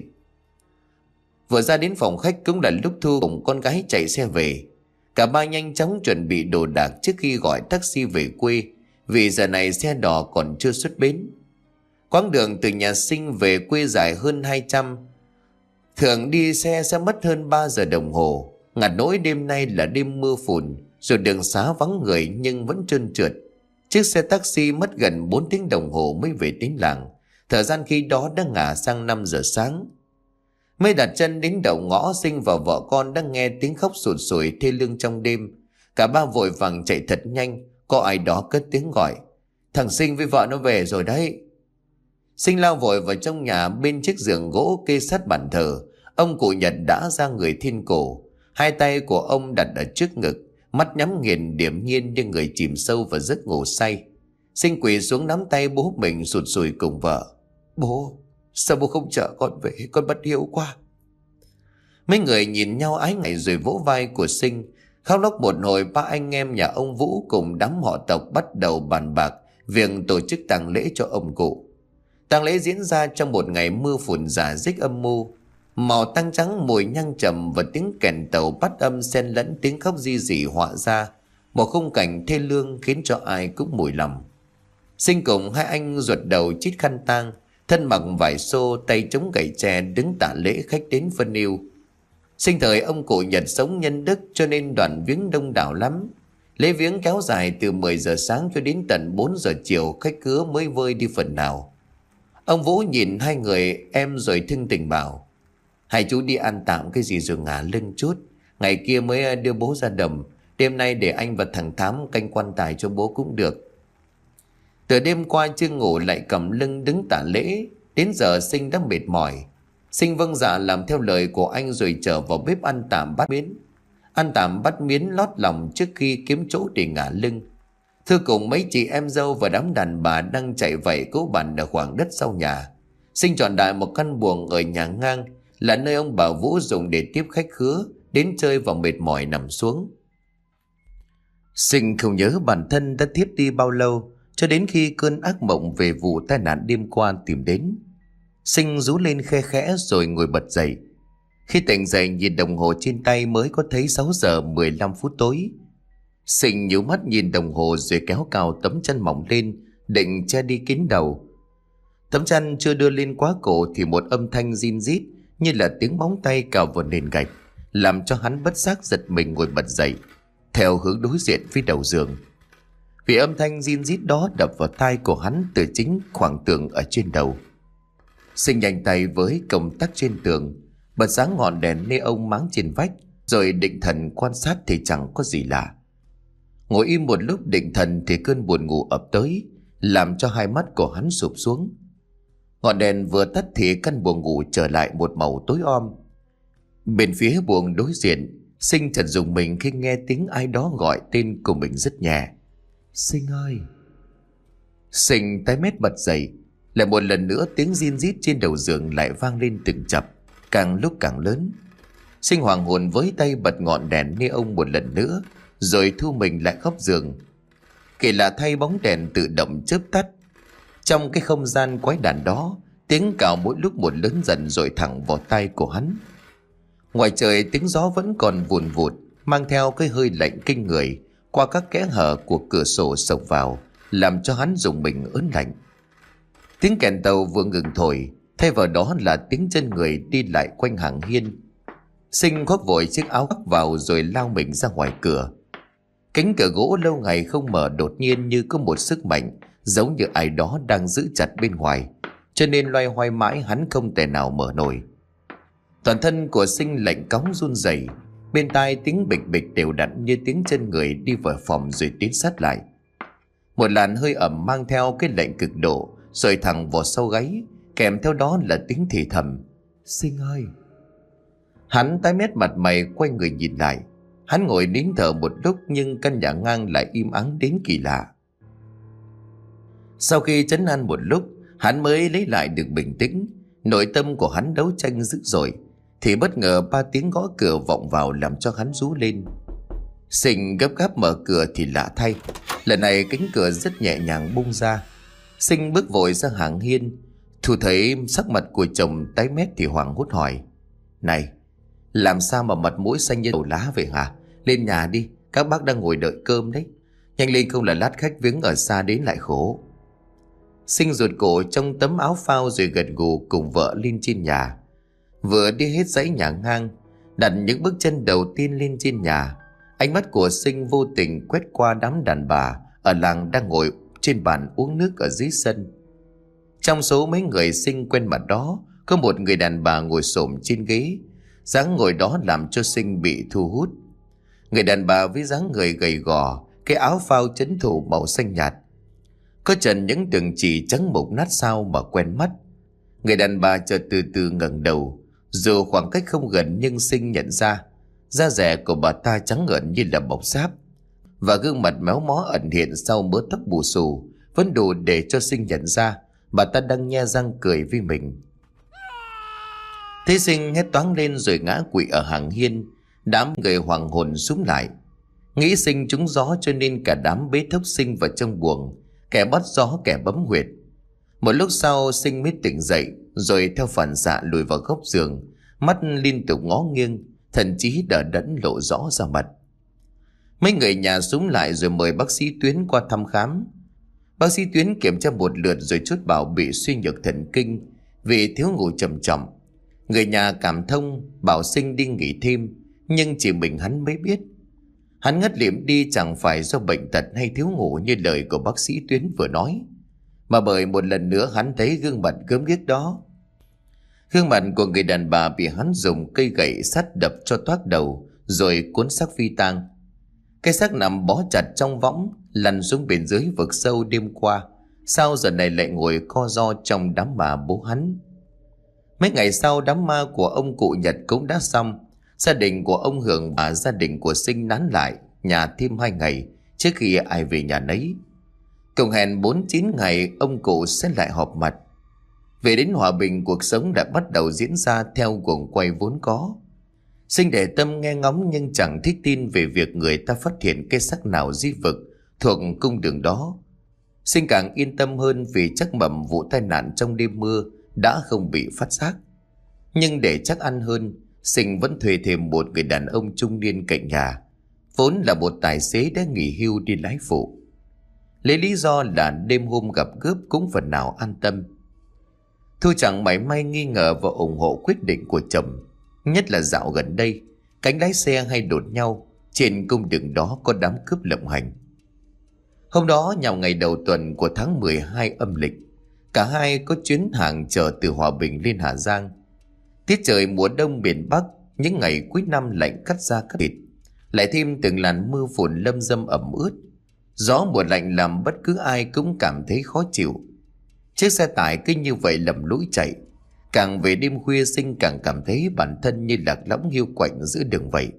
Vừa ra đến phòng khách cũng là lúc Thu cùng con gái chạy xe về. Cả ba nhanh chóng chuẩn bị đồ đạc trước khi gọi taxi về quê, vì giờ này xe đò còn chưa xuất bến. Quãng đường từ nhà Sinh về quê dài hơn 200, thường đi xe sẽ mất hơn 3 giờ đồng hồ. Ngặt nỗi đêm nay là đêm mưa phùn, rồi đường xá vắng người nhưng vẫn trơn trượt. Chiếc xe taxi mất gần 4 tiếng đồng hồ mới về đến làng. Thời gian khi đó đã ngả sang 5 giờ sáng. Mới đặt chân đến đầu ngõ, Sinh và vợ con đang nghe tiếng khóc sụt sùi thê lương trong đêm. Cả ba vội vàng chạy thật nhanh. Có ai đó cất tiếng gọi: "Thằng Sinh với vợ nó về rồi đấy." Sinh lao vội vào trong nhà. Bên chiếc giường gỗ kê sát bàn thờ, ông cụ Nhật đã ra người thiên cổ. Hai tay của ông đặt ở trước ngực, mắt nhắm nghiền điềm nhiên như người chìm sâu vào giấc ngủ say. Sinh quỳ xuống nắm tay bố mình sụt sùi cùng vợ. Bố, sao bố không chở con về, con bất hiếu quá. Mấy người nhìn nhau ái ngại rồi vỗ vai của Sinh. Khóc lóc một hồi, ba anh em nhà ông Vũ cùng đám họ tộc bắt đầu bàn bạc việc tổ chức tang lễ cho ông cụ. Tang lễ diễn ra trong một ngày mưa phùn rả rích âm mưu. Màu tang trắng, mùi nhang trầm và tiếng kèn tàu bắt âm xen lẫn tiếng khóc ri rỉ họa ra một khung cảnh thê lương khiến cho ai cũng mùi lòng. Sinh cùng hai anh ruột đầu chít khăn tang, thân mặc vải xô, tay chống gậy tre đứng tạ lễ khách đến phân yêu. Sinh thời ông cụ Nhật sống nhân đức cho nên đoàn viếng đông đảo lắm. Lễ viếng kéo dài từ 10 giờ sáng cho đến tận 4 giờ chiều, khách khứa mới vơi đi phần nào. Ông Vũ nhìn hai người em rồi thưng tình bảo: hai chú đi ăn tạm cái gì rồi ngả lưng chút, ngày kia mới đưa bố ra đầm. Đêm nay để anh và thằng Thám canh quan tài cho bố cũng được. Từ đêm qua chưa ngủ lại cầm lưng đứng tả lễ, đến giờ Sinh đã mệt mỏi. Sinh vâng dạ làm theo lời của anh rồi trở vào bếp ăn tạm bát miến. Ăn tạm bát miến lót lòng trước khi kiếm chỗ để ngả lưng. Thư cùng mấy chị em dâu và đám đàn bà đang chạy vạy cố bàn ở khoảng đất sau nhà. Sinh chọn đại một căn buồng ở nhà ngang, là nơi ông bà Vũ dùng để tiếp khách khứa đến chơi và mệt mỏi nằm xuống. Sinh không nhớ bản thân đã thiếp đi bao lâu, cho đến khi cơn ác mộng về vụ tai nạn đêm qua tìm đến. Sinh rú lên khe khẽ rồi ngồi bật dậy. Khi tỉnh dậy nhìn đồng hồ trên tay mới có thấy 6 giờ 15 phút tối. Sinh nhíu mắt nhìn đồng hồ rồi kéo cao tấm chăn mỏng lên, định che đi kín đầu. Tấm chăn chưa đưa lên quá cổ thì một âm thanh rin rít như là tiếng móng tay cào vào nền gạch, làm cho hắn bất giác giật mình ngồi bật dậy, theo hướng đối diện với đầu giường. Vì âm thanh rin rít đó đập vào tai của hắn từ chính khoảng tường ở trên đầu. Sinh nhanh tay với công tắc trên tường, bật sáng ngọn đèn neon máng trên vách, rồi định thần quan sát thì chẳng có gì lạ. Ngồi im một lúc định thần thì cơn buồn ngủ ập tới, làm cho hai mắt của hắn sụp xuống. Ngọn đèn vừa tắt thì căn buồng ngủ trở lại một màu tối om. Bên phía buồng đối diện, Sinh chợt rùng mình khi nghe tiếng ai đó gọi tên của mình rất nhẹ: Sinh ơi. Sinh tái mét bật dậy. Lại một lần nữa tiếng rin rít trên đầu giường lại vang lên từng chập, càng lúc càng lớn. Sinh hoàng hồn với tay bật ngọn đèn neon một lần nữa, rồi thu mình lại góc giường. Kỳ lạ thay, bóng đèn tự động chớp tắt. Trong cái không gian quái đản đó, tiếng cào mỗi lúc một lớn dần rồi thẳng vào tai của hắn. Ngoài trời tiếng gió vẫn còn vùn vụt, mang theo cái hơi lạnh kinh người qua các kẽ hở của cửa sổ xộc vào, làm cho hắn rùng mình ớn lạnh. Tiếng kèn tàu vừa ngừng thổi, thay vào đó là tiếng chân người đi lại quanh hàng hiên. Sinh khoác vội chiếc áo khoác vào rồi lao mình ra ngoài cửa. Cánh cửa gỗ lâu ngày không mở đột nhiên như có một sức mạnh, giống như ai đó đang giữ chặt bên ngoài, cho nên loay hoay mãi hắn không thể nào mở nổi. Toàn thân của Sinh lạnh cóng run rẩy, bên tai tiếng bịch bịch đều đặn như tiếng chân người đi vào phòng rồi tiến sát lại. Một làn hơi ẩm mang theo cái lạnh cực độ rồi thẳng vào sau gáy, kèm theo đó là tiếng thì thầm: Sinh ơi. Hắn tái mét mặt mày quay người nhìn lại. Hắn ngồi nín thở một lúc nhưng căn nhà ngang lại im ắng đến kỳ lạ. Sau khi trấn an một lúc, hắn mới lấy lại được bình tĩnh. Nội tâm của hắn đấu tranh dữ dội thì bất ngờ 3 tiếng gõ cửa vọng vào làm cho hắn rú lên. Sinh gấp gáp mở cửa thì lạ thay, lần này cánh cửa rất nhẹ nhàng bung ra. Sinh bước vội ra hàng hiên, Thu thấy sắc mặt của chồng tái mét thì hoảng hốt hỏi: Này, làm sao mà mặt mũi xanh như đầu lá vậy hả? Lên nhà đi, các bác đang ngồi đợi cơm đấy. Nhanh lên không là lát khách viếng ở xa đến lại khổ. Sinh ruột cổ trong tấm áo phao rồi gật gù cùng vợ lên trên nhà. Vừa đi hết dãy nhà ngang, đặt những bước chân đầu tiên lên trên nhà, ánh mắt của Sinh vô tình quét qua đám đàn bà ở làng đang ngồi trên bàn uống nước ở dưới sân. Trong số mấy người Sinh quen mặt đó, có một người đàn bà ngồi xổm trên ghế. Dáng ngồi đó làm cho Sinh bị thu hút. Người đàn bà với dáng người gầy gò, cái áo phao trấn thủ màu xanh nhạt, có trần những đường chỉ trắng mục nát sao mà quen mắt. Người đàn bà chợt từ từ ngẩng đầu, dù khoảng cách không gần nhưng Sinh nhận ra da dẻ của bà ta trắng ngợn như là bọc sáp, và gương mặt méo mó ẩn hiện sau mớ tóc bù xù vẫn đủ để cho Sinh nhận ra bà ta đang nhe răng cười với mình. Thế Sinh hét toáng lên rồi ngã quỵ ở hàng hiên. Đám người hoàng hồn súng lại, nghĩ Sinh trúng gió cho nên cả đám bế thốc Sinh vào trong buồng, kẻ bắt gió kẻ bấm huyệt. Một lúc sau Sinh mới tỉnh dậy, rồi theo phản xạ lùi vào góc giường, mắt liên tục ngó nghiêng, thần trí đờ đẫn lộ rõ ra mặt. Mấy người nhà súng lại rồi mời bác sĩ Tuyến qua thăm khám. Bác sĩ Tuyến kiểm tra một lượt rồi chốt bảo bị suy nhược thần kinh vì thiếu ngủ trầm trọng. Người nhà cảm thông bảo Sinh đi nghỉ thêm, nhưng chỉ mình hắn mới biết. Hắn ngất lịm đi chẳng phải do bệnh tật hay thiếu ngủ như lời của bác sĩ Tuyến vừa nói, mà bởi một lần nữa hắn thấy gương mặt gớm ghiếc đó. Gương mặt của người đàn bà bị hắn dùng cây gậy sắt đập cho toác đầu rồi cuốn xác phi tang. Cái xác nằm bó chặt trong võng, lăn xuống bên dưới vực sâu đêm qua, sao giờ này lại ngồi co ro trong đám ma bố hắn. Mấy ngày sau đám ma của ông cụ Nhật cũng đã xong. Gia đình của ông Hưởng và gia đình của Sinh nán lại nhà thêm 2 ngày trước khi ai về nhà nấy. Cùng hẹn 49 ngày ông cụ sẽ lại họp mặt. Về đến hòa bình, cuộc sống đã bắt đầu diễn ra theo guồng quay vốn có. Sinh để tâm nghe ngóng nhưng chẳng thích tin về việc người ta phát hiện cái xác nào di vực thuộc cung đường đó. Sinh càng yên tâm hơn vì chắc mẩm vụ tai nạn trong đêm mưa đã không bị phát giác. Nhưng để chắc ăn hơn, Sinh vẫn thuê thêm một người đàn ông trung niên cạnh nhà, vốn là một tài xế đã nghỉ hưu đi lái phụ. Lấy lý do là đêm hôm gặp gớp cũng phần nào an tâm. Thu chẳng mảy may nghi ngờ và ủng hộ quyết định của chồng. Nhất là dạo gần đây, cánh lái xe hay đột nhau, trên cung đường đó có đám cướp lộng hành. Hôm đó nhằm ngày đầu tuần của tháng 12 âm lịch, cả hai có chuyến hàng chở từ Hòa Bình lên Hà Giang. Tiết trời mùa đông miền Bắc, những ngày cuối năm lạnh cắt da cắt thịt, lại thêm từng làn mưa phùn lâm dâm ẩm ướt. Gió mùa lạnh làm bất cứ ai cũng cảm thấy khó chịu. Chiếc xe tải cứ như vậy lầm lũi chạy. Càng về đêm khuya, Sinh càng cảm thấy bản thân như lạc lõng hiu quạnh giữa đường vậy.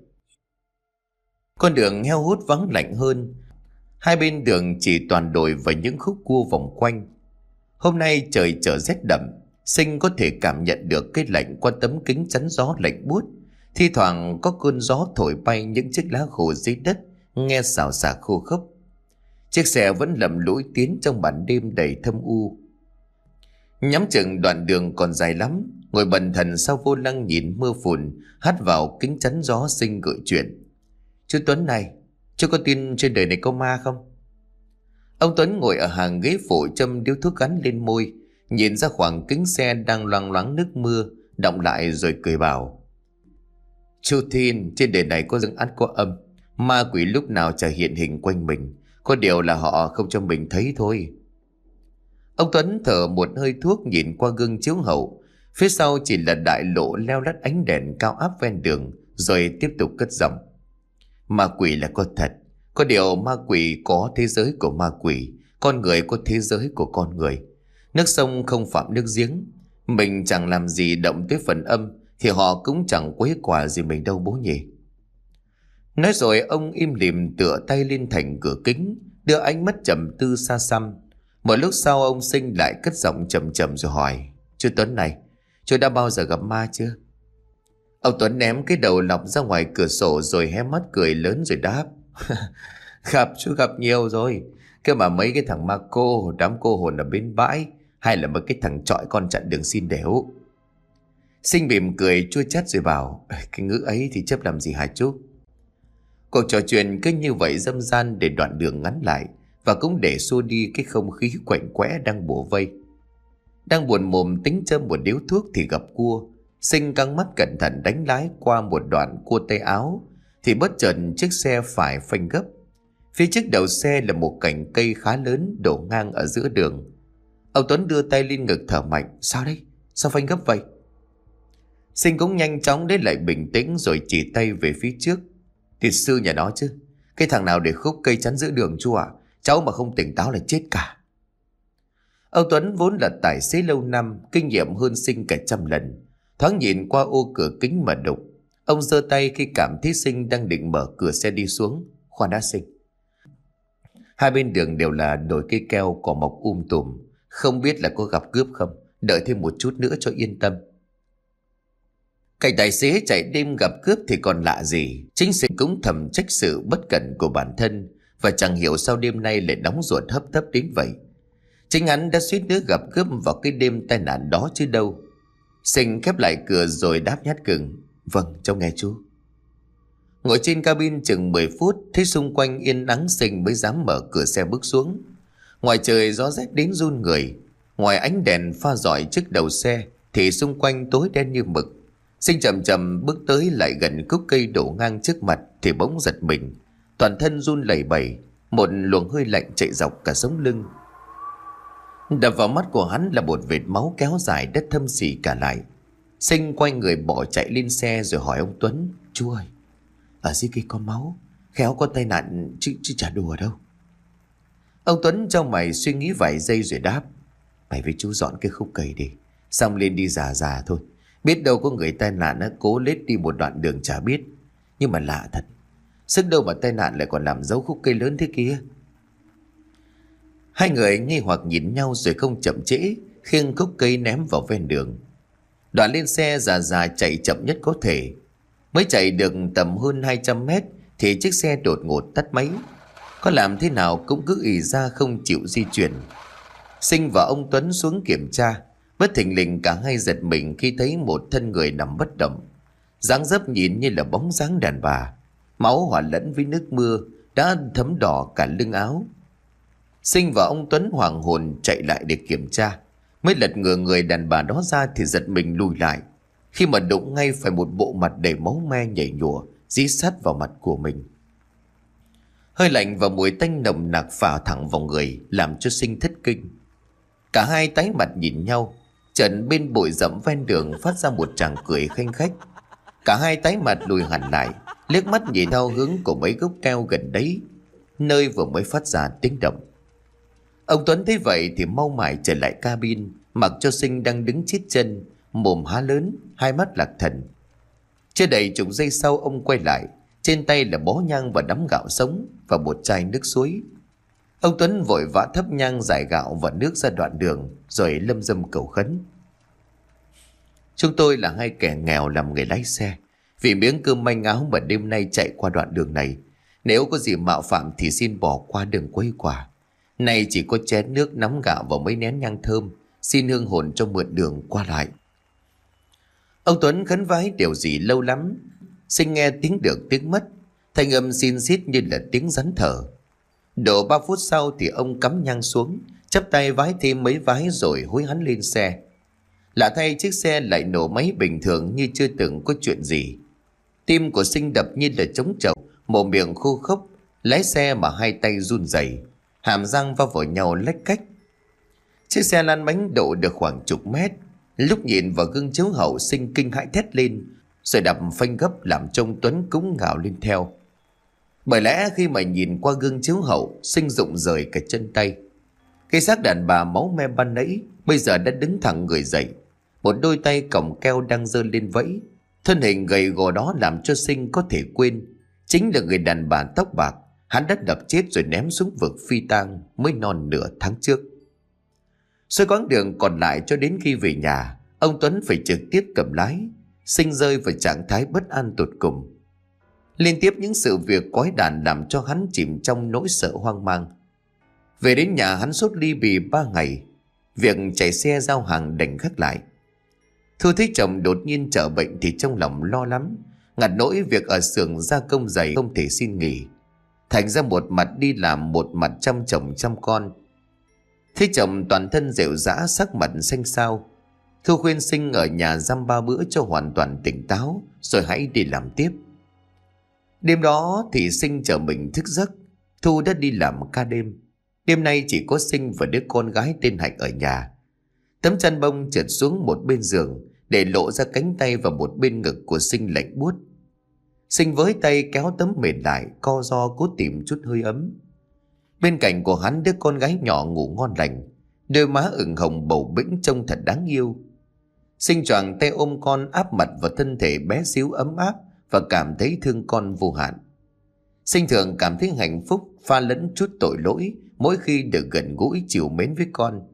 Con đường heo hút vắng lạnh hơn. Hai bên đường chỉ toàn đồi và những khúc cua vòng quanh. Hôm nay trời trở rét đậm. Sinh có thể cảm nhận được cái lạnh qua tấm kính chắn gió lạnh buốt. Thi thoảng có cơn gió thổi bay những chiếc lá khô dưới đất, nghe xào xạc khô khốc. Chiếc xe vẫn lầm lũi tiến trong bản đêm đầy thâm u. Nhắm chừng đoạn đường còn dài lắm, ngồi bần thần sau vô lăng nhìn mưa phùn hắt vào kính chắn gió, Sinh gợi chuyện. Chú Tuấn này, chú có tin trên đời này có ma không? Ông Tuấn ngồi ở hàng ghế phụ châm điếu thuốc gắn lên môi, nhìn ra khoảng kính xe đang loang loáng nước mưa, đọng lại rồi cười bảo: Chú tin trên đời này có dương ắt có âm, ma quỷ lúc nào chả hiện hình quanh mình, có điều là họ không cho mình thấy thôi. Ông Tuấn thở một hơi thuốc, nhìn qua gương chiếu hậu, phía sau chỉ là đại lộ leo lắt ánh đèn cao áp ven đường, rồi tiếp tục cất giọng: Ma quỷ là có thật, có điều ma quỷ có thế giới của ma quỷ, con người có thế giới của con người. Nước sông không phạm nước giếng, mình chẳng làm gì động tới phần âm thì họ cũng chẳng quấy quả gì mình đâu bố nhỉ. Nói rồi ông im lìm tựa tay lên thành cửa kính, đưa ánh mắt trầm tư xa xăm. Một lúc sau ông Sinh lại cất giọng trầm trầm rồi hỏi: Chú Tuấn này, chú đã bao giờ gặp ma chưa? Ông Tuấn ném cái đầu lọc ra ngoài cửa sổ rồi hé mắt cười lớn rồi đáp: Gặp chú, gặp nhiều rồi. Cái mà mấy cái thằng ma cô, đám cô hồn ở bên bãi, hay là mấy cái thằng trọi con chặn đường xin đéo. Sinh mỉm cười chua chát rồi bảo: Cái ngữ ấy thì chấp làm gì hả chú? Cuộc trò chuyện cứ như vậy dâm gian để đoạn đường ngắn lại, và cũng để xua đi cái không khí quạnh quẽ đang bủa vây. Đang buồn mồm tính châm một điếu thuốc thì gặp cua. Sinh căng mắt cẩn thận đánh lái qua một đoạn cua tay áo, thì bất chợt chiếc xe phải phanh gấp. Phía trước đầu xe là một cành cây khá lớn đổ ngang ở giữa đường. Ông Tuấn đưa tay lên ngực thở mạnh: Sao đấy? Sao phanh gấp vậy? Sinh cũng nhanh chóng lấy lại bình tĩnh rồi chỉ tay về phía trước: Thiệt sư nhà nó chứ, cái thằng nào để khúc cây chắn giữa đường chú ạ? Cháu mà không tỉnh táo là chết cả. Ông Tuấn vốn là tài xế lâu năm, kinh nghiệm hơn Sinh cả trăm lần. Thoáng nhìn qua ô cửa kính mà đục, ông giơ tay khi cảm thấy Sinh đang định mở cửa xe đi xuống. Khoan đã Sinh. Hai bên đường đều là đồi cây keo cỏ mọc tùm, Không biết là có gặp cướp không? Đợi thêm một chút nữa cho yên tâm. Cảnh tài xế chạy đêm gặp cướp thì còn lạ gì. Chính Sinh cũng thầm trách sự bất cẩn của bản thân, và chẳng hiểu sao đêm nay lại nóng ruột hấp tấp đến vậy. Chính hắn đã suýt nữa gặp cướp vào cái đêm tai nạn đó chứ đâu. Sinh khép lại cửa rồi đáp nhát gừng: Vâng, cháu nghe chú. Ngồi trên cabin chừng 10 phút, thấy xung quanh yên ắng, Sinh mới dám mở cửa xe bước xuống. Ngoài trời gió rét đến run người. Ngoài ánh đèn pha rọi trước đầu xe thì xung quanh tối đen như mực. Sinh chậm chậm bước tới lại gần gốc cây đổ ngang trước mặt thì bỗng giật mình, toàn thân run lẩy bẩy, một luồng hơi lạnh chạy dọc cả sống lưng. Đập vào mắt của hắn là một vệt máu kéo dài đất thâm xỉ cả lại. Sinh quay người bỏ chạy lên xe rồi hỏi ông Tuấn: Chú ơi, ở dưới kia có máu, khéo có tai nạn chứ chả đùa đâu. Ông Tuấn trong mày suy nghĩ vài giây rồi đáp: Mày với chú dọn cái khúc cây đi, xong lên đi già thôi. Biết đâu có người tai nạn cố lết đi một đoạn đường chả biết. Nhưng mà lạ thật, sức đâu mà tai nạn lại còn làm dấu khúc cây lớn thế kia. Hai người nghi hoặc nhìn nhau rồi không chậm trễ, khiêng khúc cây ném vào ven đường. Đoạn lên xe già chạy chậm nhất có thể. Mới chạy được tầm hơn 200 mét thì chiếc xe đột ngột tắt máy. Có làm thế nào cũng cứ ì ra không chịu di chuyển. Sinh và ông Tuấn xuống kiểm tra. Bất thình lình cả hai giật mình khi thấy một thân người nằm bất động. Dáng dấp nhìn như là bóng dáng đàn bà. Máu hòa lẫn với nước mưa đã thấm đỏ cả lưng áo. Sinh và ông Tuấn hoảng hồn chạy lại để kiểm tra. Mới lật ngửa người đàn bà đó ra thì giật mình lùi lại, khi mà đụng ngay phải một bộ mặt đầy máu me nhảy nhụa dí sát vào mặt của mình. Hơi lạnh và mùi tanh nồng nặc phả thẳng vào người, làm cho Sinh thất kinh. Cả hai tái mặt nhìn nhau. Trần bên bụi rậm ven đường phát ra một tràng cười khanh khách. Cả hai tái mặt lùi hẳn lại, liếc mắt nhìn theo hướng của mấy gốc keo gần đấy, nơi vừa mới phát ra tiếng động. Ông Tuấn thấy vậy thì mau mải trở lại cabin, mặc cho Sinh đang đứng chít chân, mồm há lớn, hai mắt lạc thần. Chưa đầy chục giây sau, ông quay lại, trên tay là bó nhang và đám gạo sống và một chai nước suối. Ông Tuấn vội vã thắp nhang, rải gạo và nước ra đoạn đường rồi lâm dâm cầu khấn: Chúng tôi là hai kẻ nghèo làm nghề lái xe, vì miếng cơm manh áo mà đêm nay chạy qua đoạn đường này. Nếu có gì mạo phạm thì xin bỏ qua, đừng quấy quả. Nay chỉ có chén nước, nắm gạo và mấy nén nhang thơm, xin hương hồn cho mượn đường qua lại. Ông Tuấn khấn vái điều gì lâu lắm. Sinh nghe tiếng được tiếng mất, thanh âm xin xít như là tiếng rắn thở. Độ 3 phút sau thì ông cắm nhang xuống, chắp tay vái thêm mấy vái rồi hối hắn lên xe. Lạ thay, chiếc xe lại nổ máy bình thường như chưa từng có chuyện gì. Tim của Sinh đập như là trống trầu, mồm miệng khô khốc, lái xe mà hai tay run rẩy, hàm răng va vào nhau lách cách. Chiếc xe lăn bánh độ được khoảng chục mét. Lúc nhìn vào gương chiếu hậu, Sinh kinh hãi thét lên, rồi đạp phanh gấp làm trông Tuấn cũng ngạo lên theo. Bởi lẽ khi mà nhìn qua gương chiếu hậu, Sinh rụng rời cả chân tay. Cái xác đàn bà máu me ban nãy bây giờ đã đứng thẳng người dậy, một đôi tay còng keo đang giơ lên vẫy. Thân hình gầy gò đó làm cho Sinh có thể quên chính là người đàn bà tóc bạc hắn đã đập chết rồi ném xuống vực phi tang mới non nửa tháng trước. Suốt quãng đường còn lại cho đến khi về nhà, ông Tuấn phải trực tiếp cầm lái. Sinh rơi vào trạng thái bất an tột cùng. Liên tiếp những sự việc quái đản làm cho hắn chìm trong nỗi sợ hoang mang. Về đến nhà, hắn sốt ly bì 3 ngày. Việc chạy xe giao hàng đành gác lại. Thu thấy chồng đột nhiên trở bệnh thì trong lòng lo lắm, ngặt nỗi việc ở xưởng gia công giày không thể xin nghỉ. Thành ra một mặt đi làm, một mặt chăm chồng chăm con. Thấy chồng toàn thân rệu rã, sắc mặt xanh xao, Thu khuyên Sinh ở nhà dăm 3 bữa cho hoàn toàn tỉnh táo, rồi hãy đi làm tiếp. Đêm đó thì Sinh chờ mình thức giấc. Thu đã đi làm ca đêm. Đêm nay chỉ có Sinh và đứa con gái tên Hạnh ở nhà. Tấm chăn bông trượt xuống một bên giường, để lộ ra cánh tay và một bên ngực của Sinh lạnh buốt. Sinh với tay kéo tấm mền lại, co ro cố tìm chút hơi ấm. Bên cạnh của hắn, đứa con gái nhỏ ngủ ngon lành, đôi má ửng hồng bầu bĩnh trông thật đáng yêu. Sinh choàng tay ôm con, áp mặt vào thân thể bé xíu ấm áp và cảm thấy thương con vô hạn. Sinh thường cảm thấy hạnh phúc pha lẫn chút tội lỗi mỗi khi được gần gũi chiều mến với con,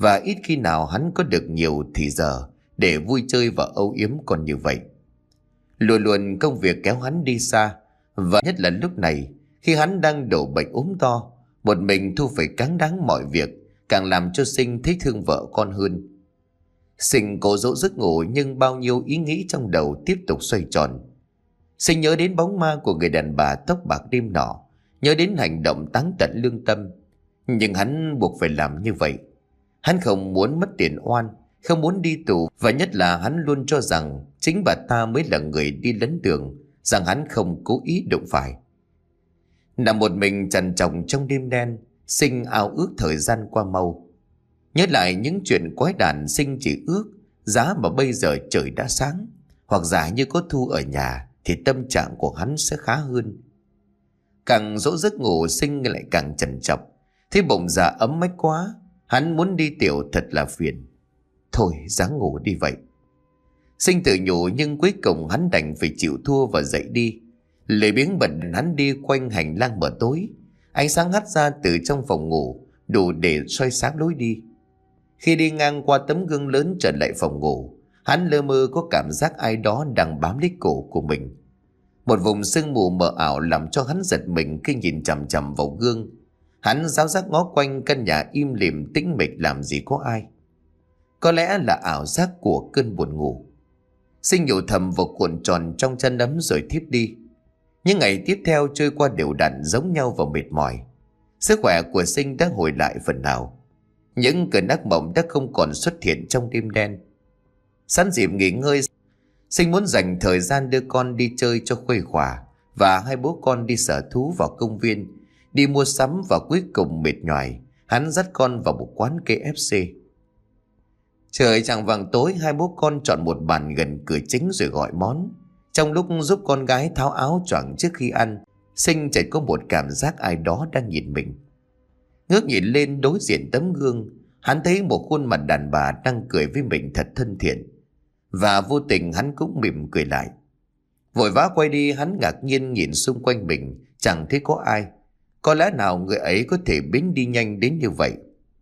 Và ít khi nào hắn có được nhiều thì giờ để vui chơi và âu yếm còn như vậy. Luôn luôn công việc kéo hắn đi xa, và nhất là lúc này khi hắn đang đổ bệnh ốm to, một mình Thu phải cáng đáng mọi việc, càng làm cho Sinh thấy thương vợ con hơn. Sinh cố dỗ giấc ngủ, nhưng bao nhiêu ý nghĩ trong đầu tiếp tục xoay tròn. Sinh nhớ đến bóng ma của người đàn bà tóc bạc đêm nọ, nhớ đến hành động táng tận lương tâm. Nhưng hắn buộc phải làm như vậy. Hắn không muốn mất tiền oan, không muốn đi tù, và nhất là hắn luôn cho rằng chính bà ta mới là người đi lấn đường, rằng hắn không cố ý đụng phải. Nằm một mình trằn trọc trong đêm đen, Sinh ao ước thời gian qua mau. Nhớ lại những chuyện quái đản, Sinh chỉ ước giá mà bây giờ trời đã sáng, hoặc giả như có Thu ở nhà thì tâm trạng của hắn sẽ khá hơn. Càng dỗ giấc ngủ, Sinh lại càng trằn trọc, thấy bụng dạ ấm ách quá. Hắn muốn đi tiểu thật là phiền. Thôi ráng ngủ đi vậy. Sinh tự nhủ, nhưng cuối cùng hắn đành phải chịu thua và dậy đi. Lười biếng bận hắn đi quanh hành lang mờ tối. Ánh sáng hắt ra từ trong phòng ngủ đủ để soi sáng lối đi. Khi đi ngang qua tấm gương lớn trở lại phòng ngủ, hắn lơ mơ có cảm giác ai đó đang bám lấy cổ của mình. Một vùng sương mù mờ ảo làm cho hắn giật mình khi nhìn chằm chằm vào gương. Hắn giáo giác ngó quanh căn nhà im lìm tĩnh mịch, làm gì có ai. Có lẽ là ảo giác của cơn buồn ngủ. Sinh nhủ thầm vào cuộn tròn trong chăn ấm rồi thiếp đi. Những ngày tiếp theo trôi qua đều đặn giống nhau và mệt mỏi. Sức khỏe của Sinh đã hồi lại phần nào. Những cơn ác mộng đã không còn xuất hiện trong đêm đen. Sẵn dịp nghỉ ngơi, Sinh muốn dành thời gian đưa con đi chơi cho khuây khỏa, và hai bố con đi sở thú vào công viên, đi mua sắm, và cuối cùng mệt nhoài, hắn dắt con vào một quán KFC. Trời chẳng vàng tối, hai bố con chọn một bàn gần cửa chính rồi gọi món. Trong lúc giúp con gái tháo áo choàng trước khi ăn, Sinh chợt có một cảm giác ai đó đang nhìn mình. Ngước nhìn lên đối diện tấm gương, hắn thấy một khuôn mặt đàn bà đang cười với mình thật thân thiện, và vô tình hắn cũng mỉm cười lại. Vội vã quay đi, hắn ngạc nhiên nhìn xung quanh mình, chẳng thấy có ai. Có lẽ nào người ấy có thể biến đi nhanh đến như vậy?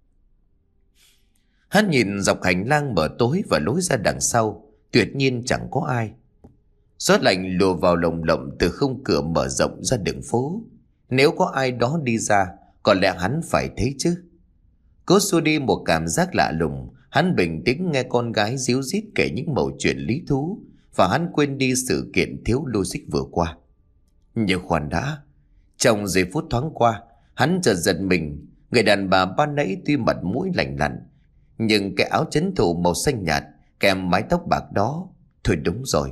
Hắn nhìn dọc hành lang mở tối và lối ra đằng sau, tuyệt nhiên chẳng có ai. Gió lạnh lùa vào lồng lộng từ khung cửa mở rộng ra đường phố. Nếu có ai đó đi ra, có lẽ hắn phải thấy chứ. Cố xua đi một cảm giác lạ lùng, hắn bình tĩnh nghe con gái díu dít kể những mẩu chuyện lý thú, và hắn quên đi sự kiện thiếu logic vừa qua. Nhưng khoan đã, trong giây phút thoáng qua, hắn chợt giật mình. Người đàn bà ban nãy tuy mặt mũi lành lặn, nhưng cái áo chấn thủ màu xanh nhạt kèm mái tóc bạc đó, thôi đúng rồi.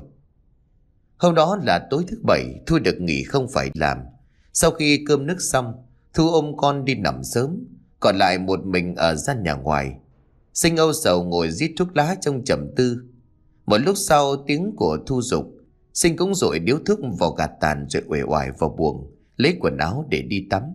Hôm đó là tối thứ Bảy, Thu được nghỉ không phải làm. Sau khi cơm nước xong, Thu ôm con đi nằm sớm, còn lại một mình ở gian nhà ngoài. Sinh âu sầu ngồi rít thuốc lá trong trầm tư. Một lúc sau, tiếng của Thu giục. Sinh cũng dội điếu thuốc vào gạt tàn rồi uể oải vào buồng, lấy quần áo để đi tắm.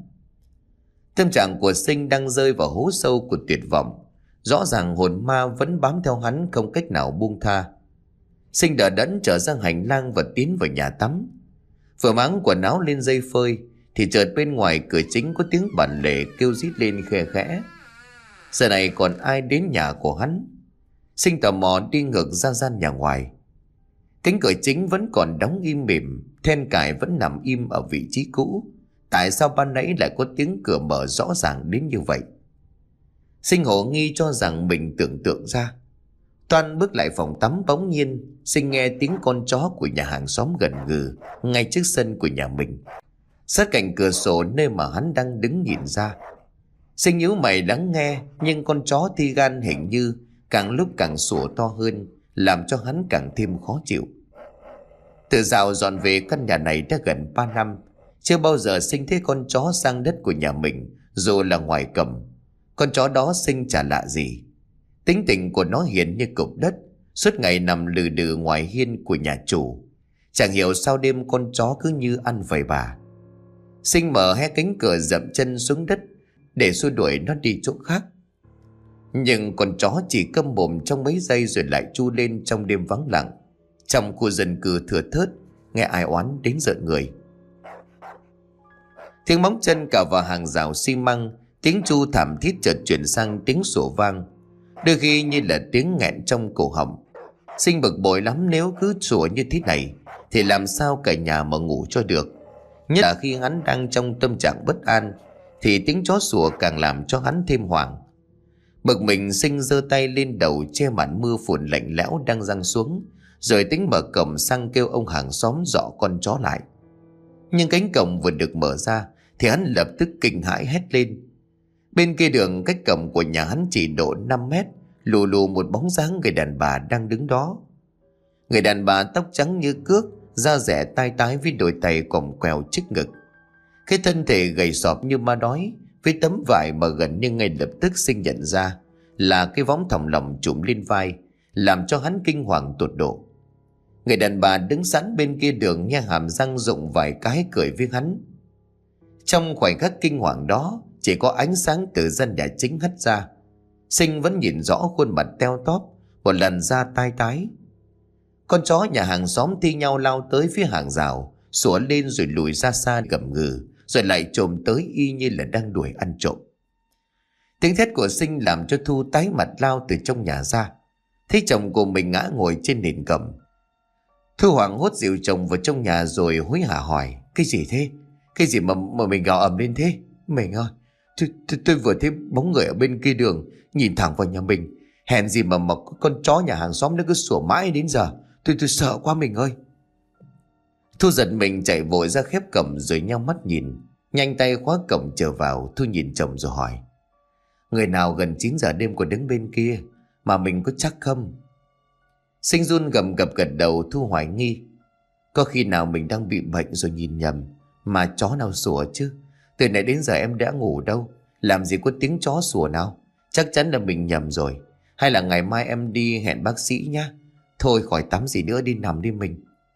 Tâm trạng của Sinh đang rơi vào hố sâu của tuyệt vọng. Rõ ràng hồn ma vẫn bám theo hắn, không cách nào buông tha. Sinh đỡ đẫn trở ra hành lang và tiến vào nhà tắm. Vừa mang quần áo lên dây phơi thì chợt bên ngoài cửa chính có tiếng bản lề kêu rít lên khe khẽ. Giờ này còn ai đến nhà của hắn? Sinh tò mò đi ngược ra gian nhà ngoài. Cánh cửa chính vẫn còn đóng im mỉm, then cài vẫn nằm im ở vị trí cũ. Tại sao ban nãy lại có tiếng cửa mở rõ ràng đến như vậy? Sinh hồ nghi cho rằng mình tưởng tượng ra. Toan bước lại phòng tắm, bỗng nhiên Sinh nghe tiếng con chó của nhà hàng xóm gần gừ ngay trước sân của nhà mình, sát cạnh cửa sổ nơi mà hắn đang đứng nhìn ra. Sinh nhíu mày lắng nghe, nhưng con chó thi gan hình như càng lúc càng sủa to hơn, làm cho hắn càng thêm khó chịu. Từ dạo dọn về căn nhà này đã gần 3 năm, chưa bao giờ Sinh thấy con chó sang đất của nhà mình, dù là ngoài cầm. Con chó đó Sinh chả lạ gì. Tính tình của nó hiền như cục đất, suốt ngày nằm lừ đừ ngoài hiên của nhà chủ. Chẳng hiểu sao đêm con chó cứ như ăn vầy bà. Sinh mở hé cánh cửa, dậm chân xuống đất để xua đuổi nó đi chỗ khác. Nhưng con chó chỉ câm mồm trong mấy giây rồi lại tru lên trong đêm vắng lặng. Trong khu dân cư thưa thớt, nghe ai oán đến rợn người. Tiếng móng chân cào vào hàng rào xi măng, tiếng tru thảm thiết chợt chuyển sang tiếng sủa vang. đôi khi như là tiếng nghẹn trong cổ họng. Sinh bực bội lắm, nếu cứ sủa như thế này thì làm sao cả nhà mà ngủ cho được. Nhất là khi hắn đang trong tâm trạng bất an thì tiếng chó sủa càng làm cho hắn thêm hoảng. Bực mình, Sinh giơ tay lên đầu che màn mưa phùn lạnh lẽo đang giăng xuống, rồi tính mở cổng sang kêu ông hàng xóm dọ con chó lại. Nhưng cánh cổng vừa được mở ra thì hắn lập tức kinh hãi hét lên. Bên kia đường cách cổng của nhà hắn chỉ độ 5 mét, lù lù một bóng dáng người đàn bà đang đứng đó. Người đàn bà tóc trắng như cước, da rẻ tai tái với đôi tay quòng quèo trước ngực. Cái thân thể gầy sọp như ma đói, với tấm vải mà gần như ngay lập tức Sinh nhận ra là cái võng thòng lọng trùm lên vai, làm cho hắn kinh hoàng tột độ. Người đàn bà đứng sẵn bên kia đường, nhe hàm răng rụng vài cái cười với hắn. Trong khoảnh khắc kinh hoàng đó, chỉ có ánh sáng từ gian nhà chính hắt ra. Sinh vẫn nhìn rõ khuôn mặt teo tóp, một lần da tai tái. Con chó nhà hàng xóm thi nhau lao tới phía hàng rào, sủa lên rồi lùi ra xa gầm gừ, rồi lại trồm tới y như là đang đuổi ăn trộm. Tiếng thét của Sinh làm cho Thu tái mặt lao từ trong nhà ra. Thấy chồng của mình ngã ngồi trên nền cẩm, Thu hoảng hốt dìu chồng vào trong nhà rồi hối hả hỏi: Cái gì thế? Cái gì mà mình gào ầm lên thế? Mình ơi, tôi vừa thấy bóng người ở bên kia đường nhìn thẳng vào nhà mình. Hèn gì mà con chó nhà hàng xóm nó cứ sủa mãi đến giờ. Tôi sợ quá mình ơi. Thu giật mình chạy vội ra khép cổng rồi nheo mắt nhìn. Nhanh tay khóa cổng trở vào. Thu nhìn chồng rồi hỏi: Người nào gần 9 giờ đêm còn đứng bên kia, mà mình có chắc không? Sinh run gầm gập gật đầu. Thu hoài nghi: Có khi nào mình đang bị bệnh rồi nhìn nhầm, mà chó nào sủa chứ? Từ nãy đến giờ em đã ngủ đâu, làm gì có tiếng chó sủa nào. Chắc chắn là mình nhầm rồi. Hay là ngày mai em đi hẹn bác sĩ nhá. Thôi khỏi tắm gì nữa, đi nằm đi mình.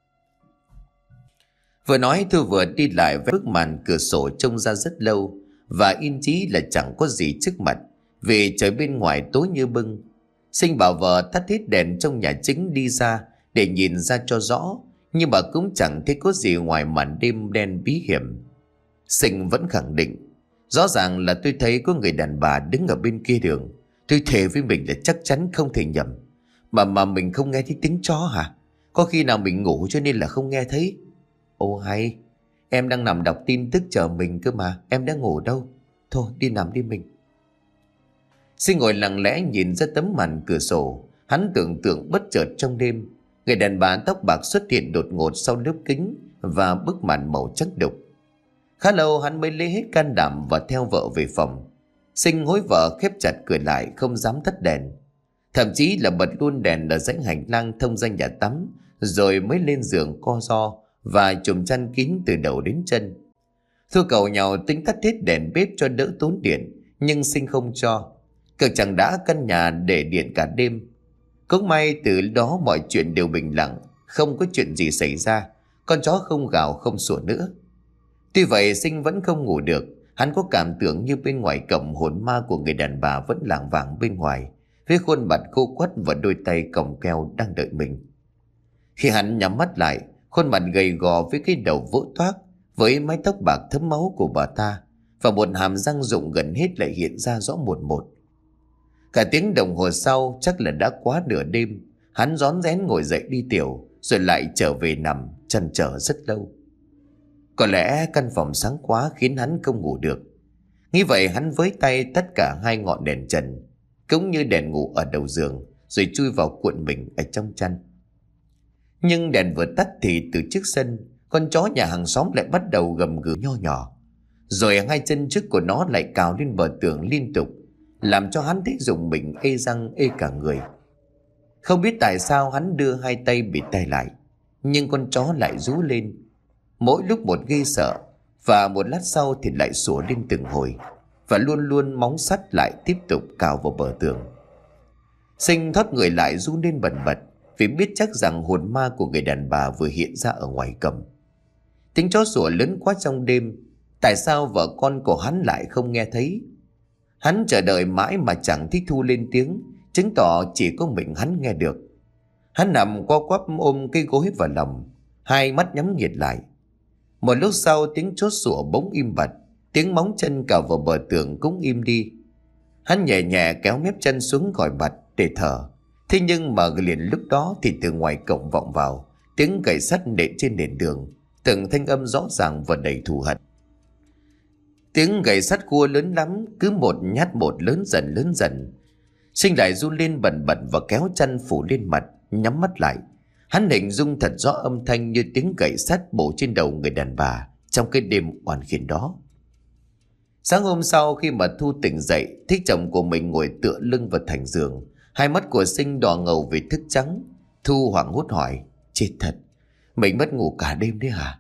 Vừa nói Thu vừa đi lại với bức màn cửa sổ trông ra rất lâu, và in chí là chẳng có gì trước mặt, vì trời bên ngoài tối như bưng. Sinh bảo vợ tắt hết đèn trong nhà chính đi ra để nhìn ra cho rõ, nhưng mà cũng chẳng thấy có gì ngoài màn đêm đen bí hiểm. Sinh vẫn khẳng định: Rõ ràng là tôi thấy có người đàn bà đứng ở bên kia đường. Tôi thề với mình là chắc chắn không thể nhầm. Mà mình không nghe thấy tiếng chó hả? Có khi nào mình ngủ cho nên là không nghe thấy? Ồ hay, em đang nằm đọc tin tức chờ mình cơ mà, em đã ngủ đâu. Thôi đi nằm đi mình. Sinh ngồi lặng lẽ nhìn ra tấm màn cửa sổ. Hắn tưởng tượng bất chợt trong đêm, người đàn bà tóc bạc xuất hiện đột ngột sau lớp kính và bức màn màu trắng đục. Khá lâu hắn mới lấy hết can đảm và theo vợ về phòng. Sinh hối vợ khép chặt cửa lại, không dám tắt đèn. Thậm chí là bật luôn đèn ở dãy hành lang thông ra nhà tắm, rồi mới lên giường co ro và chùm chăn kín từ đầu đến chân. Thu cầu nhau tính tắt hết đèn bếp cho đỡ tốn điện, nhưng Sinh không cho. Cực chẳng đã căn nhà để điện cả đêm. Cũng may từ đó mọi chuyện đều bình lặng, không có chuyện gì xảy ra. Con chó không gào không sủa nữa. Tuy vậy Sinh vẫn không ngủ được. Hắn có cảm tưởng như bên ngoài cổng hồn ma của người đàn bà vẫn lảng vảng bên ngoài, với khuôn mặt khô quắt và đôi tay còng keo đang đợi mình. Khi hắn nhắm mắt lại, khuôn mặt gầy gò với cái đầu vỗ toác, với mái tóc bạc thấm máu của bà ta, và một hàm răng rụng gần hết lại hiện ra rõ một một. Cả tiếng đồng hồ sau, chắc là đã quá nửa đêm, hắn rón rén ngồi dậy đi tiểu, rồi lại trở về nằm trăn trở rất lâu. Có lẽ căn phòng sáng quá khiến hắn không ngủ được. Nghĩ vậy hắn với tay tất cả hai ngọn đèn trần, cũng như đèn ngủ ở đầu giường, rồi chui vào cuộn mình ở trong chăn. Nhưng đèn vừa tắt thì từ trước sân, con chó nhà hàng xóm lại bắt đầu gầm gừ nho nhỏ. Rồi hai chân trước của nó lại cào lên bờ tường liên tục, làm cho hắn thấy rùng mình ê răng ê cả người. Không biết tại sao hắn đưa hai tay bịt tai lại, nhưng con chó lại rú lên, mỗi lúc một ghê sợ, và một lát sau thì lại sủa lên từng hồi, và luôn luôn móng sắt lại tiếp tục cào vào bờ tường. Sinh thoát người lại run lên bần bật, vì biết chắc rằng hồn ma của người đàn bà vừa hiện ra ở ngoài cổng. Tiếng chó sủa lớn quá trong đêm, tại sao vợ con của hắn lại không nghe thấy? Hắn chờ đợi mãi mà chẳng thấy Thu lên tiếng, chứng tỏ chỉ có mình hắn nghe được. Hắn nằm co quắp ôm cái gối vào lòng, hai mắt nhắm nghiệt lại. Một lúc sau tiếng chó sủa bỗng im bặt, tiếng móng chân cào vào bờ tường cũng im đi. Hắn nhẹ nhẹ kéo mép chân xuống khỏi mặt để thở. Thế nhưng mà liền lúc đó thì từ ngoài cổng vọng vào tiếng gậy sắt nện trên nền đường, từng thanh âm rõ ràng và đầy thù hận. Tiếng gậy sắt cua lớn lắm, cứ một nhát một lớn dần lớn dần. Sinh lại run lên bần bật và kéo chăn phủ lên mặt, nhắm mắt lại. Hắn hình dung thật rõ âm thanh như tiếng gậy sắt bổ trên đầu người đàn bà trong cái đêm oan khiên đó. Sáng hôm sau khi mà Thu tỉnh dậy, thấy chồng của mình ngồi tựa lưng vào thành giường, hai mắt của Sinh đỏ ngầu vì thức trắng. Thu hoảng hốt hỏi: chết thật, mình mất ngủ cả đêm đấy hả?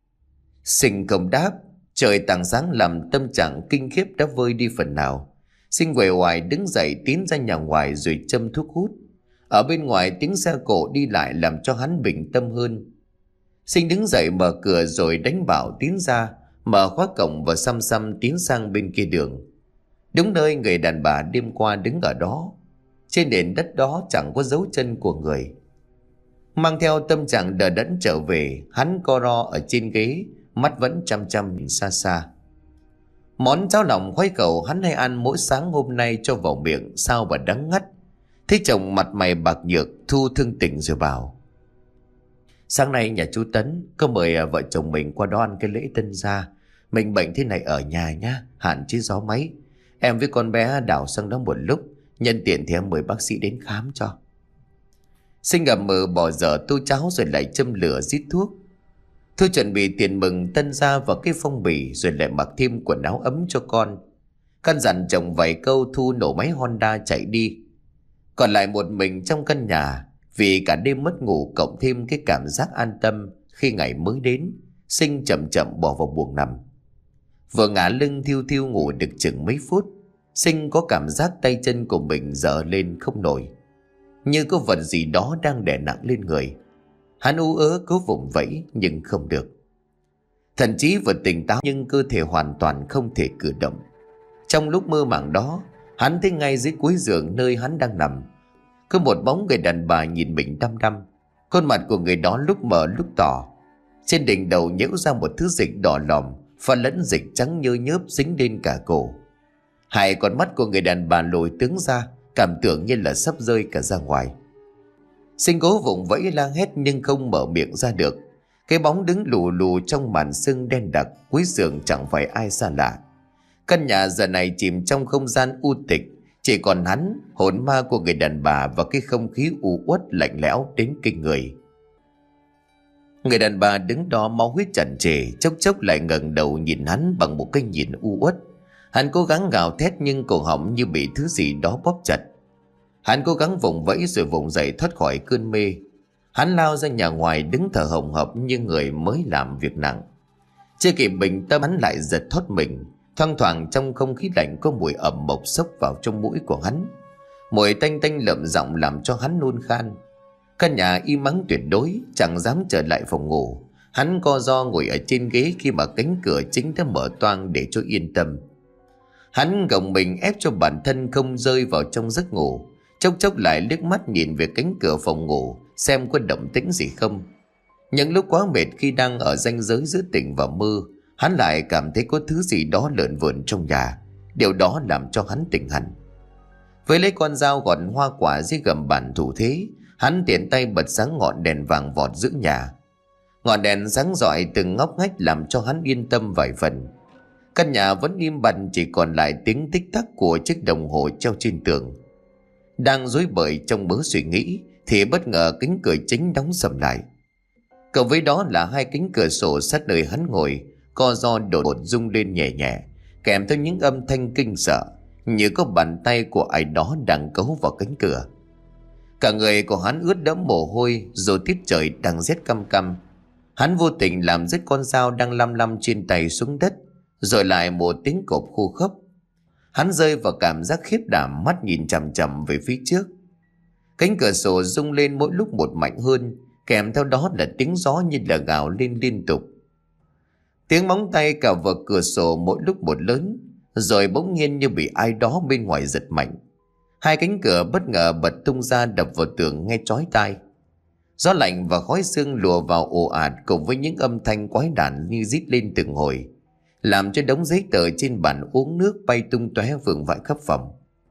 Sinh không đáp. Trời tảng sáng làm tâm trạng kinh khiếp đã vơi đi phần nào. Sinh uể oải đứng dậy tiến ra nhà ngoài rồi châm thuốc hút. Ở bên ngoài tiếng xe cộ đi lại làm cho hắn bình tâm hơn. Sinh đứng dậy mở cửa rồi đánh bảo tiến ra, mở khóa cổng và xăm xăm tiến sang bên kia đường. Đúng nơi người đàn bà đêm qua đứng ở đó. Trên nền đất đó chẳng có dấu chân của người. Mang theo tâm trạng đờ đẫn trở về, hắn co ro ở trên ghế, mắt vẫn chăm chăm nhìn xa xa. Món cháo lòng khoái khẩu hắn hay ăn mỗi sáng hôm nay cho vào miệng sao mà đắng ngắt. Thấy chồng mặt mày bạc nhược, Thu thương tình rồi bảo: sáng nay nhà chú Tấn có mời vợ chồng mình qua đó ăn cái lễ tân gia. Mình bệnh thế này ở nhà nhá, hạn chế gió máy. Em với con bé đảo sang đó một lúc, nhân tiện thì em mời bác sĩ đến khám cho. Sinh ngậm mờ bỏ dở tô cháo rồi lại châm lửa rít thuốc. Thu chuẩn bị tiền mừng tân gia và cái phong bì rồi lại mặc thêm quần áo ấm cho con. Căn dặn chồng vài câu, Thu nổ máy Honda chạy đi. Còn lại một mình trong căn nhà, vì cả đêm mất ngủ cộng thêm cái cảm giác an tâm khi ngày mới đến, Sinh chậm chậm bỏ vào buồng nằm. Vừa ngả lưng thiu thiu ngủ được chừng mấy phút, Sinh có cảm giác tay chân của mình giở lên không nổi, như có vật gì đó đang đè nặng lên người. Hắn ú ớ cố vùng vẫy nhưng không được. Thần trí vừa tỉnh táo nhưng cơ thể hoàn toàn không thể cử động. Trong lúc mơ màng đó, hắn thấy ngay dưới cuối giường nơi hắn đang nằm có một bóng người đàn bà nhìn mình đăm đăm. Khuôn mặt của người đó lúc mờ lúc tỏ. Trên đỉnh đầu nhễu ra một thứ dịch đỏ lòm pha lẫn dịch trắng nhơ nhớp dính lên cả cổ. Hai con mắt của người đàn bà lồi tướng ra, cảm tưởng như là sắp rơi cả ra ngoài. Sinh cố vùng vẫy la hét nhưng không mở miệng ra được. Cái bóng đứng lù lù trong màn sương đen đặc cuối giường chẳng phải ai xa lạ. Căn nhà giờ này chìm trong không gian u tịch, chỉ còn hắn, hồn ma của người đàn bà và cái không khí u uất lạnh lẽo đến kinh người. Người đàn bà đứng đó máu huyết tràn trề, chốc chốc lại ngẩng đầu nhìn hắn bằng một cái nhìn u uất. Hắn cố gắng gào thét nhưng cổ họng như bị thứ gì đó bóp chặt. Hắn cố gắng vùng vẫy rồi vùng dậy thoát khỏi cơn mê. Hắn lao ra nhà ngoài đứng thở hồng hộc như người mới làm việc nặng. Chưa kịp bình tâm hắn lại giật thoát mình. Thoang thoảng trong không khí lạnh có mùi ẩm mộc xốc vào trong mũi của hắn. Mùi tanh tanh lợm giọng làm cho hắn nôn khan. Căn nhà im ắng tuyệt đối, chẳng dám trở lại phòng ngủ. Hắn co ro ngồi ở trên ghế khi mà cánh cửa chính đã mở toang để cho yên tâm. Hắn gồng mình ép cho bản thân không rơi vào trong giấc ngủ. Chốc chốc lại liếc mắt nhìn về cánh cửa phòng ngủ xem có động tĩnh gì không. Những lúc quá mệt khi đang ở ranh giới giữa tỉnh và mơ, hắn lại cảm thấy có thứ gì đó lởn vởn trong nhà. Điều đó làm cho hắn tỉnh hẳn. Với lấy con dao gọt hoa quả dưới gầm bàn thủ thế, hắn tiện tay bật sáng ngọn đèn vàng vọt giữa nhà. Ngọn đèn sáng rọi từng ngóc ngách làm cho hắn yên tâm vài phần. Căn nhà vẫn im bặt, chỉ còn lại tiếng tích tắc của chiếc đồng hồ treo trên tường. Đang rối bời trong mớ suy nghĩ thì bất ngờ cánh cửa chính đóng sầm lại. Cộng với đó là hai cánh cửa sổ sát nơi hắn ngồi co ro đột ngột rung lên nhẹ nhẹ, kèm theo những âm thanh kinh sợ như có bàn tay của ai đó đang cấu vào cánh cửa. Cả người của hắn ướt đẫm mồ hôi, rồi tiết trời đang rét căm căm. Hắn vô tình làm rớt con dao đang lăm lăm trên tay xuống đất, rồi lại một tiếng cộp khô khốc. Hắn rơi vào cảm giác khiếp đảm, mắt nhìn chằm chằm về phía trước. Cánh cửa sổ rung lên mỗi lúc một mạnh hơn, kèm theo đó là tiếng gió như là gào lên liên tục. Tiếng móng tay cào vào cửa sổ mỗi lúc một lớn, rồi bỗng nhiên như bị ai đó bên ngoài giật mạnh. Hai cánh cửa bất ngờ bật tung ra đập vào tường nghe chói tai. Gió lạnh và khói sương lùa vào ồ ạt cùng với những âm thanh quái đản như rít lên từng hồi, làm cho đống giấy tờ trên bàn uống nước bay tung tóe vương vãi khắp phòng.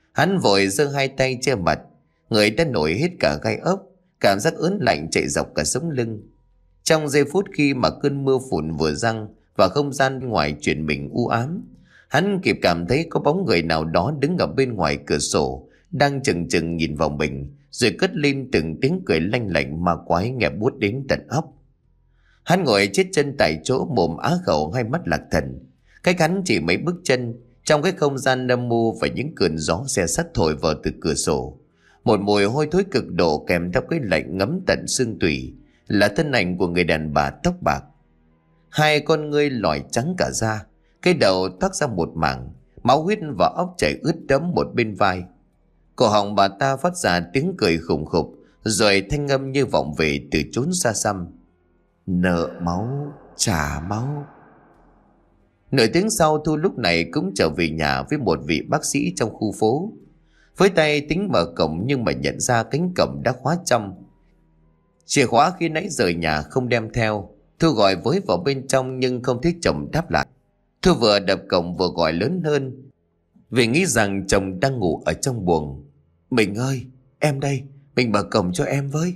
Hắn vội giơ hai tay che mặt, người đã nổi hết cả gai ốc, cảm giác ớn lạnh chạy dọc cả sống lưng. Trong giây phút khi mà cơn mưa phùn vừa giăng và không gian ngoài chuyển mình u ám, hắn kịp cảm thấy có bóng người nào đó đứng ở bên ngoài cửa sổ, đang chừng chừng nhìn vào mình, rồi cất lên từng tiếng cười lanh lảnh ma quái nghe buốt đến tận óc. Hắn ngồi chết chân tại chỗ, mồm á khẩu, hai mắt lạc thần. Cách hắn chỉ mấy bước chân, trong cái không gian âm mưu và những cơn gió xe sắt thổi vào từ cửa sổ, một mùi hôi thối cực độ kèm theo cái lạnh ngấm tận xương tủy, là thân ảnh của người đàn bà tóc bạc. Hai con ngươi lòi trắng cả da, cái đầu toát ra một mảng máu huyết và óc chảy ướt đẫm một bên vai. Cổ họng bà ta phát ra tiếng cười khủng khục, rồi thanh âm như vọng về từ chốn xa xăm: nợ máu trả máu. Nửa tiếng sau, Thu lúc này cũng trở về nhà với một vị bác sĩ trong khu phố. Với tay tính mở cổng nhưng mà nhận ra cánh cổng đã khóa trong. Chìa khóa khi nãy rời nhà không đem theo. Thu gọi với vào bên trong nhưng không thấy chồng đáp lại. Thu vừa đập cổng vừa gọi lớn hơn, vì nghĩ rằng chồng đang ngủ ở trong buồng. Mình ơi, em đây, mình mở cổng cho em với.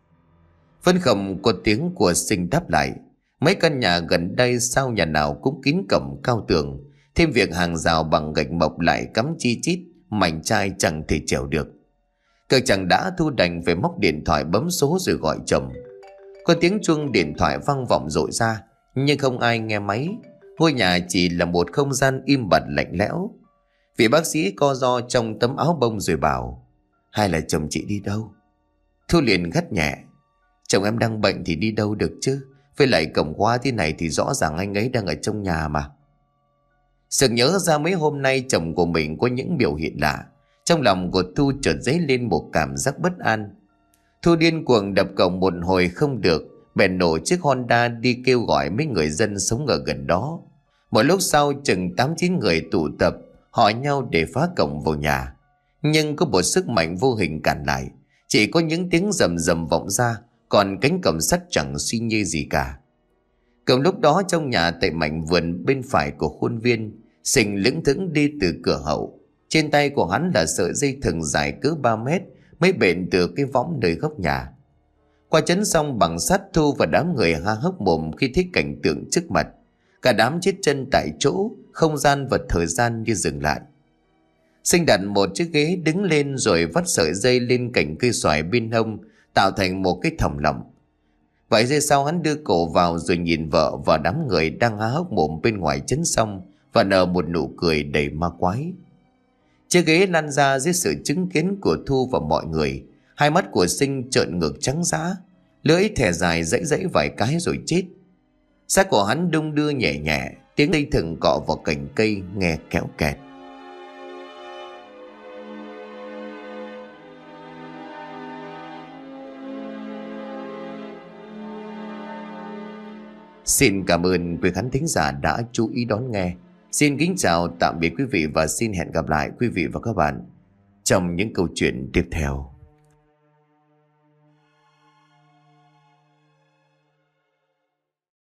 Vẫn không có tiếng của Sinh đáp lại. Mấy căn nhà gần đây sao nhà nào cũng kín cổng cao tường, thêm việc hàng rào bằng gạch mộc lại cắm chi chít, mảnh chai chẳng thể trèo được. Cậu chẳng đã, Thu đành phải móc điện thoại bấm số rồi gọi chồng. Có tiếng chuông điện thoại vang vọng rội ra, nhưng không ai nghe máy. Ngôi nhà chỉ là một không gian im bặt lạnh lẽo. Vị bác sĩ co ro trong tấm áo bông rồi bảo: hay là chồng chị đi đâu? Thu liền gắt nhẹ: chồng em đang bệnh thì đi đâu được chứ, với lại cổng khóa thế này thì rõ ràng anh ấy đang ở trong nhà mà. Sực nhớ ra mấy hôm nay chồng của mình có những biểu hiện lạ, trong lòng của Thu chợt dấy lên một cảm giác bất an. Thu điên cuồng đập cổng một hồi không được, bèn nổ chiếc Honda đi kêu gọi mấy người dân sống ở gần đó. Một lúc sau, chừng 8-9 người tụ tập hỏi nhau để phá cổng vào nhà, nhưng có một sức mạnh vô hình cản lại. Chỉ có những tiếng rầm rầm vọng ra, còn cánh cổng sắt chẳng suy nhê gì cả. Cùng lúc đó, trong nhà tại mảnh vườn bên phải của khuôn viên, Sình lững thững đi từ cửa hậu. Trên tay của hắn là sợi dây thừng dài cỡ 3 mét mới bện từ cái võng nơi góc nhà. Qua chấn xong bằng sắt, Thu và đám người há hốc mồm khi thấy cảnh tượng trước mặt. Cả đám chết chân tại chỗ, không gian và thời gian như dừng lại. Sinh đặt một chiếc ghế đứng lên rồi vắt sợi dây lên cành cây xoài bên hông, tạo thành một cái thòng lọng. Vài giây sau, hắn đưa cổ vào rồi nhìn vợ và đám người đang há hốc mồm bên ngoài chấn xong và nở một nụ cười đầy ma quái. Chiếc ghế lăn ra dưới sự chứng kiến của Thu và mọi người. Hai mắt của Sinh trợn ngược trắng dã, lưỡi thè dài dãy dãy vài cái rồi chết. Xác của hắn đung đưa nhẹ nhẹ, tiếng dây thừng cọ vào cành cây nghe kéo kẹt. Xin cảm ơn quý khán thính giả đã chú ý đón nghe. Xin kính chào tạm biệt quý vị và xin hẹn gặp lại quý vị và các bạn trong những câu chuyện tiếp theo.